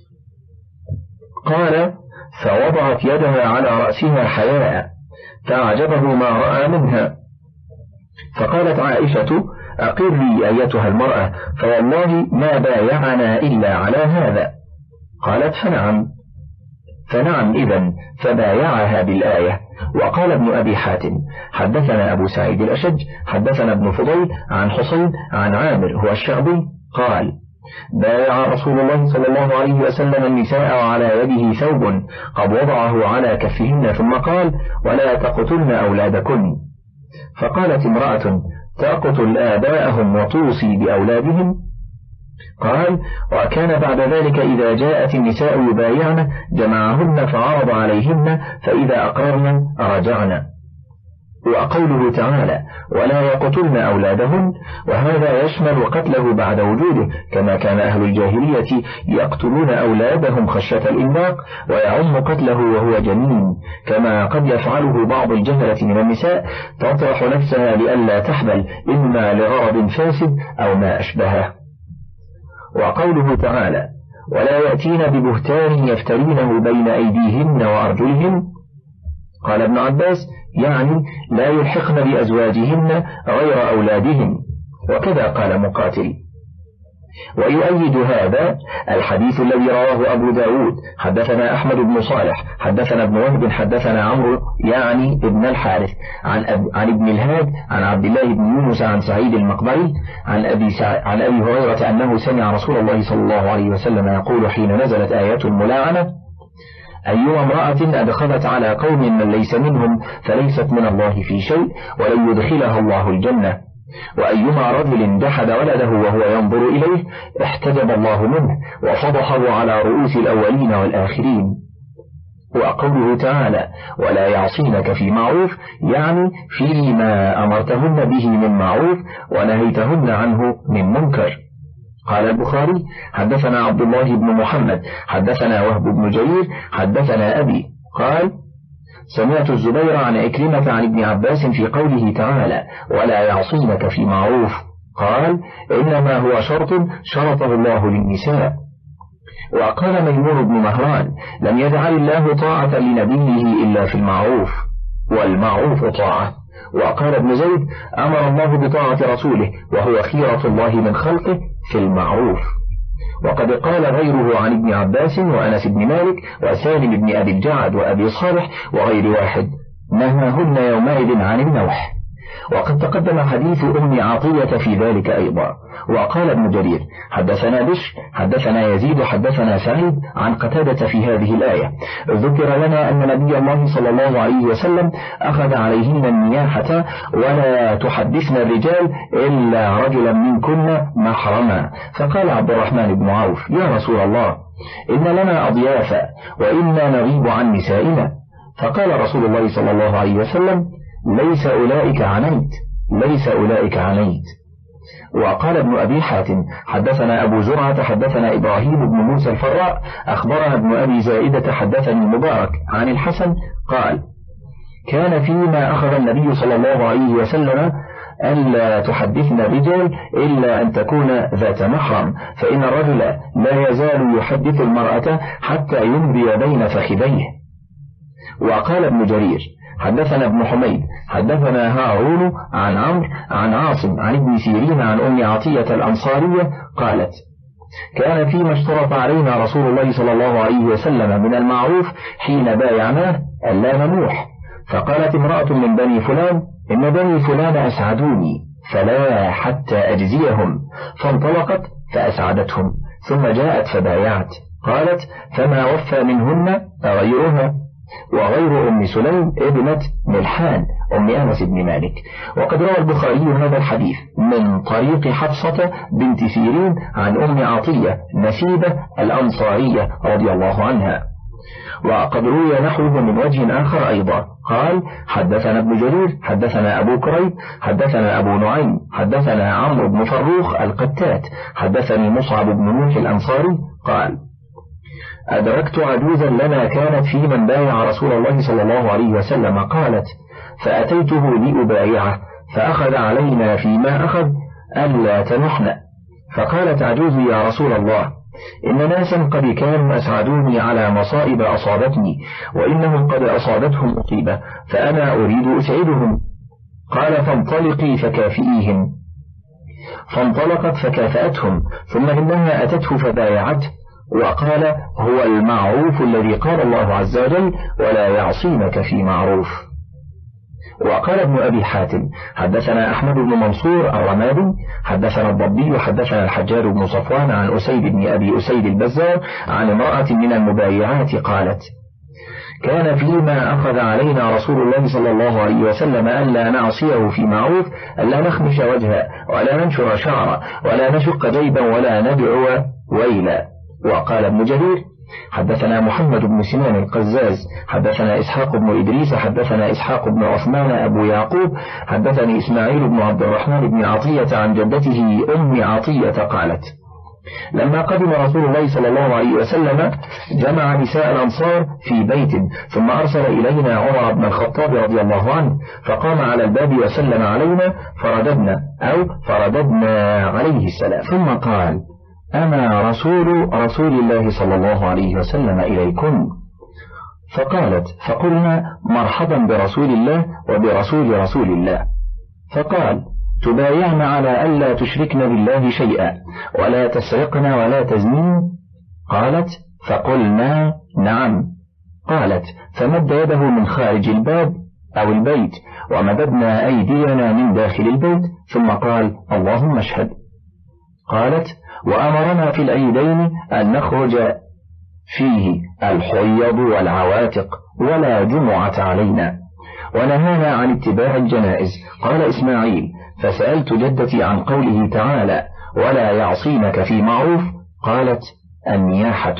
قال: فوضعت يدها على رأسها حياء، فأعجبه ما رأى منها، فقالت عائشة: أقري أيتها المرأة، فوالله ما بايعنا إلا على هذا. قالت: فنعم فنعم إذن، فبايعها بالآية. وقال ابن أبي حاتم: حدثنا أبو سعيد الأشج حدثنا ابن فضيل عن حسين عن عامر هو الشعبي قال: بايع رسول الله صلى الله عليه وسلم النساء وعلى يده ثوب قد وضعه على كفهن، ثم قال: ولا تقتلن أولادكن. فقالت امرأة: تقتل آباءهم وتوصي بأولادهم؟ قال: وكان بعد ذلك إذا جاءت النساء يبايعن جمعهن فعرض عليهن، فإذا أقررن رجعن. وقوله تعالى: ولا يقتلن أولادهن، وهذا يشمل قتله بعد وجوده، كما كان أهل الجاهلية يقتلون أولادهم خشية الإملاق، ويعم قتله وهو جنين، كما قد يفعله بعض الجهلة من النساء تطرح نفسها لئلا تحبل، إما لغرض فاسد أو ما أشبهه. وقوله تعالى: ولا يأتين ببهتان يفترينه بين أيديهن وأرجلهن، قال ابن عباس: يعني لا يلحقن بأزواجهن غير أولادهن، وكذا قال مقاتل. ويؤيد هذا الحديث الذي رواه أبو داود حدثنا أحمد بن صالح حدثنا ابن وهب حدثنا عمرو يعني ابن الحارث عن, أب عن ابن الهاد عن عبد الله بن يونس عن سعيد المقبري عن أبي, سع... عن أبي هريرة أنه سمع رسول الله صلى الله عليه وسلم يقول حين نزلت آيات الملاعنة: أيما امرأة أدخلت على قوم من ليس منهم فليست من الله في شيء ولن يدخلها الله الجنة، وأيما رجل جحد ولده وهو ينظر إليه احتجب الله منه وفضحه على رؤوس الأولين والآخرين. وقوله تعالى: ولا يعصينك في معروف، يعني فيما أمرتهن به من معروف ونهيتهن عنه من منكر. قال البخاري: حدثنا عبد الله بن محمد حدثنا وهب بن جرير حدثنا أبي قال: سمعت الزبير عن عكرمة عن ابن عباس في قوله تعالى: ولا يعصينك في معروف، قال: إنما هو شرط شرطه الله للنساء. وقال ميمون بن مهران: لم يجعل الله طاعة لنبيه إلا في المعروف، والمعروف طاعة. وقال ابن زيد: أمر الله بطاعة رسوله وهو خيرة الله من خلقه في المعروف. وقد قال غيره عن ابن عباس وأنس بن مالك وسالم بن أبي الجعد وأبي صالح وغير واحد نهاهن يومئذ عن النوح. وقد تقدم حديث أم عطية في ذلك أيضا. وقال ابن جرير حدثنا بشر حدثنا يزيد حدثنا سعيد عن قتادة في هذه الآية. ذكر لنا أن نبي الله صلى الله عليه وسلم أخذ عليهن النياحة ولا تحدثن الرجال إلا رجلا منكن محرما. فقال عبد الرحمن بن عوف يا رسول الله إن لنا أضيافا وإنا نغيب عن نسائنا. فقال رسول الله صلى الله عليه وسلم ليس أولئك عنيت ليس أولئك عنيت. وقال ابن أبي حاتم حدثنا أبو زرعة حدثنا إبراهيم بن موسى الفراء أخبرنا ابن أبي زائدة حدثني المبارك عن الحسن قال كان فيما أخذ النبي صلى الله عليه وسلم ألا تحدثن الرجال إلا أن تكون ذات محرم، فإن الرجل لا يزال يحدث المرأة حتى يمضي بين فخذيه. وقال ابن جرير حدثنا ابن حميد حدثنا هارون عن عمرو عن عاصم عن ابن سيرين عن أم عطية الأنصارية قالت كان فيما اشترط علينا رسول الله صلى الله عليه وسلم من المعروف حين بايعناه ألا ننوح. فقالت امرأة من بني فلان إن بني فلان أسعدوني فلا حتى أجزيهم، فانطلقت فأسعدتهم ثم جاءت فبايعت. قالت فما وفى منهن غيرها وغير أم سليم ابنة ملحان أم أنس بن مالك. وقد روى البخاري هذا الحديث من طريق حفصة بنت سيرين عن أم عطية نسيبة الأنصارية رضي الله عنها. وقد روي نحوه من وجه آخر أيضا قال حدثنا ابن جرير حدثنا أبو كريب حدثنا أبو نعيم حدثنا عمرو بن فروخ القتات حدثني مصعب بن نوح الأنصاري قال أدركت عجوزا لنا كانت في من بايع رسول الله صلى الله عليه وسلم قالت فأتيته لأبايعه فأخذ علينا فيما أخذ ألا تنحن. فقالت عجوز يا رسول الله إن ناسا قد كانوا أسعدوني على مصائب أصابتني وإنهم قد أصابتهم مصيبة فأنا أريد أسعدهم. قال فانطلقي فكافئيهم. فانطلقت فكافأتهم ثم إنها أتته فبايعته وقال هو المعروف الذي قال الله عز وجل ولا يعصينك في معروف. وقال ابن أبي حاتم حدثنا أحمد بن منصور الرمادي حدثنا الضبي حدثنا الحجاج بن صفوان عن أسيد بن أبي أسيد البزار عن امرأة من المبايعات قالت كان فيما أخذ علينا رسول الله صلى الله عليه وسلم ألا نعصيه في معروف ألا نخمش وجهه ولا ننشر شعره ولا نشق جيبا ولا ندعو ويلا. وقال ابن جرير حدثنا محمد بن سنان القزاز حدثنا إسحاق بن إدريس حدثنا إسحاق بن عثمان أبو يعقوب حدثني إسماعيل بن عبد الرحمن بن عطية عن جدته أم عطية قالت لما قدم رسول الله صلى الله عليه وسلم جمع نساء الأنصار في بيت ثم أرسل إلينا عمر بن الخطاب رضي الله عنه فقام على الباب وسلم علينا فرددنا أو فرددنا عليه السلام ثم قال أنا رسول رسول الله صلى الله عليه وسلم إليكم. فقالت فقلنا مرحبا برسول الله وبرسول رسول الله. فقال تبايعن على ألا تشركن بالله شيئا ولا تسرقن ولا تزنين. قالت فقلنا نعم. قالت فمد يده من خارج الباب أو البيت ومددنا أيدينا من داخل البيت ثم قال اللهم اشهد. قالت وأمرنا في الأيدين أن نخرج فيه الحيض والعواتق ولا جمعة علينا ونهانا عن اتباع الجنائز. قال إسماعيل فسألت جدتي عن قوله تعالى ولا يعصينك في معروف قالت النياحة.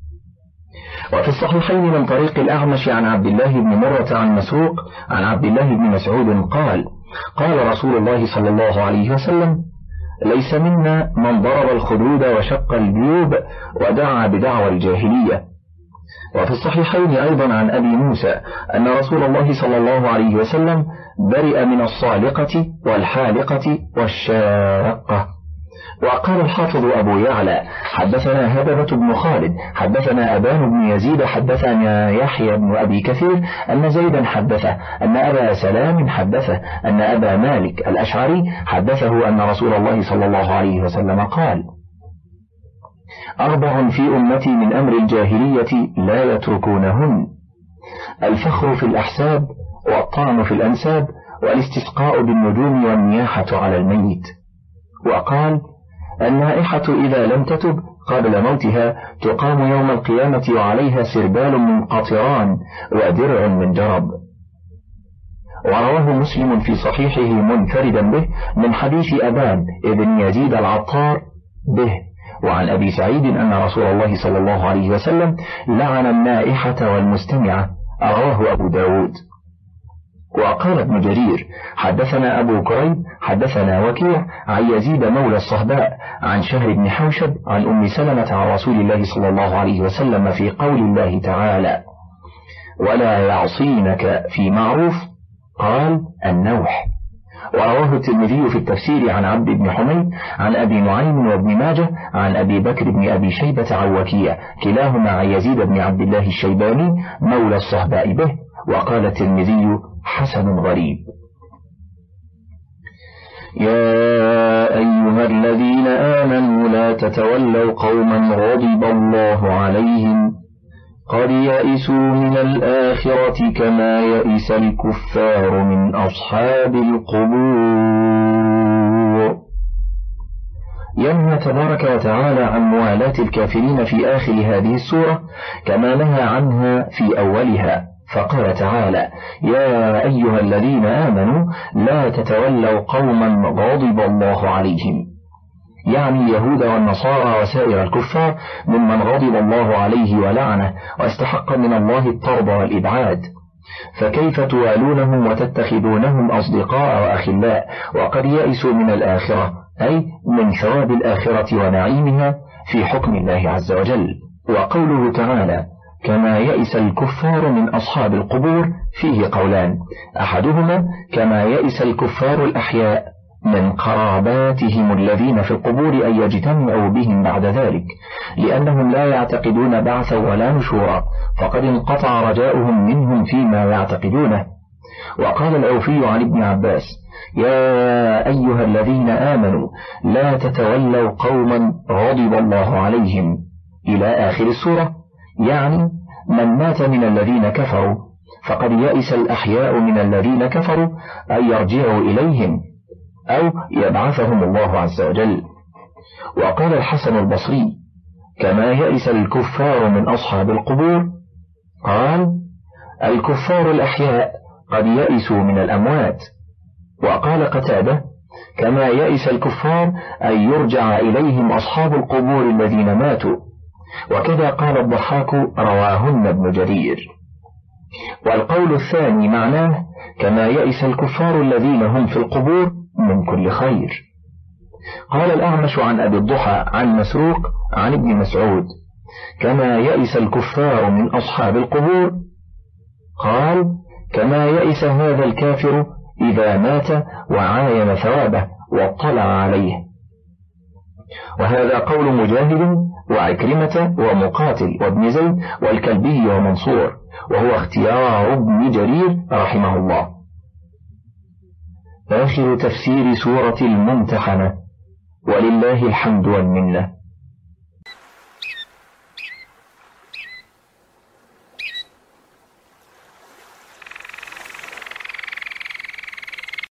وفي الصحيحين من طريق الأعمش عن عبد الله بن مرة عن مسروق عن عبد الله بن مسعود قال قال رسول الله صلى الله عليه وسلم ليس منا من ضرب الخدود وشق الجيوب ودعا بدعوى الجاهلية. وفي الصحيحين أيضا عن أبي موسى أن رسول الله صلى الله عليه وسلم برئ من الصالقة والحالقة والشاقة. وقال الحافظ أبو يعلى حدثنا هببة بن خالد حدثنا أبان بن يزيد حدثنا يحيى بن أبي كثير أن زيدا حدثه أن أبا سلام حدثه أن أبا مالك الأشعري حدثه أن رسول الله صلى الله عليه وسلم قال أربع في أمتي من أمر الجاهلية لا يتركونهن: الفخر في الأحساب، والطعن في الأنساب، والاستسقاء بالنجوم، والنياحة على الميت. وقال: النائحة إذا لم تتب قبل موتها تقام يوم القيامة وعليها سربال من قطران ودرع من جرب. ورواه مسلم في صحيحه منفردا به من حديث أبان ابن يزيد العطار به، وعن أبي سعيد أن رسول الله صلى الله عليه وسلم لعن النائحة والمستمعة، رواه أبو داود. وقال ابن جرير: حدثنا أبو كريب حدثنا وكيع عن يزيد مولى الصهباء عن شهر بن حوشب عن أم سلمة عن رسول الله صلى الله عليه وسلم في قول الله تعالى: ولا يعصينك في معروف، قال: النوح. ورواه الترمذي في التفسير عن عبد بن حميد عن أبي نعيم وابن ماجه عن أبي بكر بن أبي شيبة عن وكيع كلاهما عن يزيد بن عبد الله الشيباني مولى الصهباء به. وقال الترمذي: حسن غريب. يا أيها الذين آمنوا لا تتولوا قوما غضب الله عليهم قد يئسوا من الآخرة كما يئس الكفار من أصحاب القبور. ينهى تبارك وتعالى عن موالاة الكافرين في آخر هذه السورة كما نهى عنها في أولها، فقال تعالى: يا أيها الذين آمنوا لا تتولوا قوما غضب الله عليهم، يعني اليهود والنصارى وسائر الكفار ممن غضب الله عليه ولعنه واستحق من الله الطرد والإبعاد. فكيف توالونهم وتتخذونهم أصدقاء وأخلاء وقد يئسوا من الآخرة، أي من ثواب الآخرة ونعيمها في حكم الله عز وجل. وقوله تعالى: كما يئس الكفار من أصحاب القبور، فيه قولان: أحدهما كما يئس الكفار الأحياء من قراباتهم الذين في القبور أن يجتمعوا بهم بعد ذلك، لأنهم لا يعتقدون بعثا ولا نشورا، فقد انقطع رجاؤهم منهم فيما يعتقدونه. وقال الأوفي عن ابن عباس: يا أيها الذين آمنوا لا تتولوا قوما غضب الله عليهم إلى آخر السورة، يعني من مات من الذين كفروا، فقد يئس الأحياء من الذين كفروا أن يرجعوا إليهم أو يبعثهم الله عز وجل. وقال الحسن البصري: كما يئس الكفار من أصحاب القبور، قال: الكفار الأحياء قد يئسوا من الأموات. وقال قتادة: كما يئس الكفار أن يرجع إليهم أصحاب القبور الذين ماتوا. وكذا قال الضحاك: رواهن ابن جرير. والقول الثاني معناه: كما يئس الكفار الذين هم في القبور من كل خير. قال الأعمش عن أبي الضحى عن مسروق عن ابن مسعود: كما يئس الكفار من أصحاب القبور، قال: كما يئس هذا الكافر إذا مات وعاين ثوابه واطلع عليه. وهذا قول مجاهد وعكرمة ومقاتل وابن زيد والكلبي ومنصور، وهو اختيار ابن جرير رحمه الله. آخر تفسير سورة الممتحنة، ولله الحمد والمنة.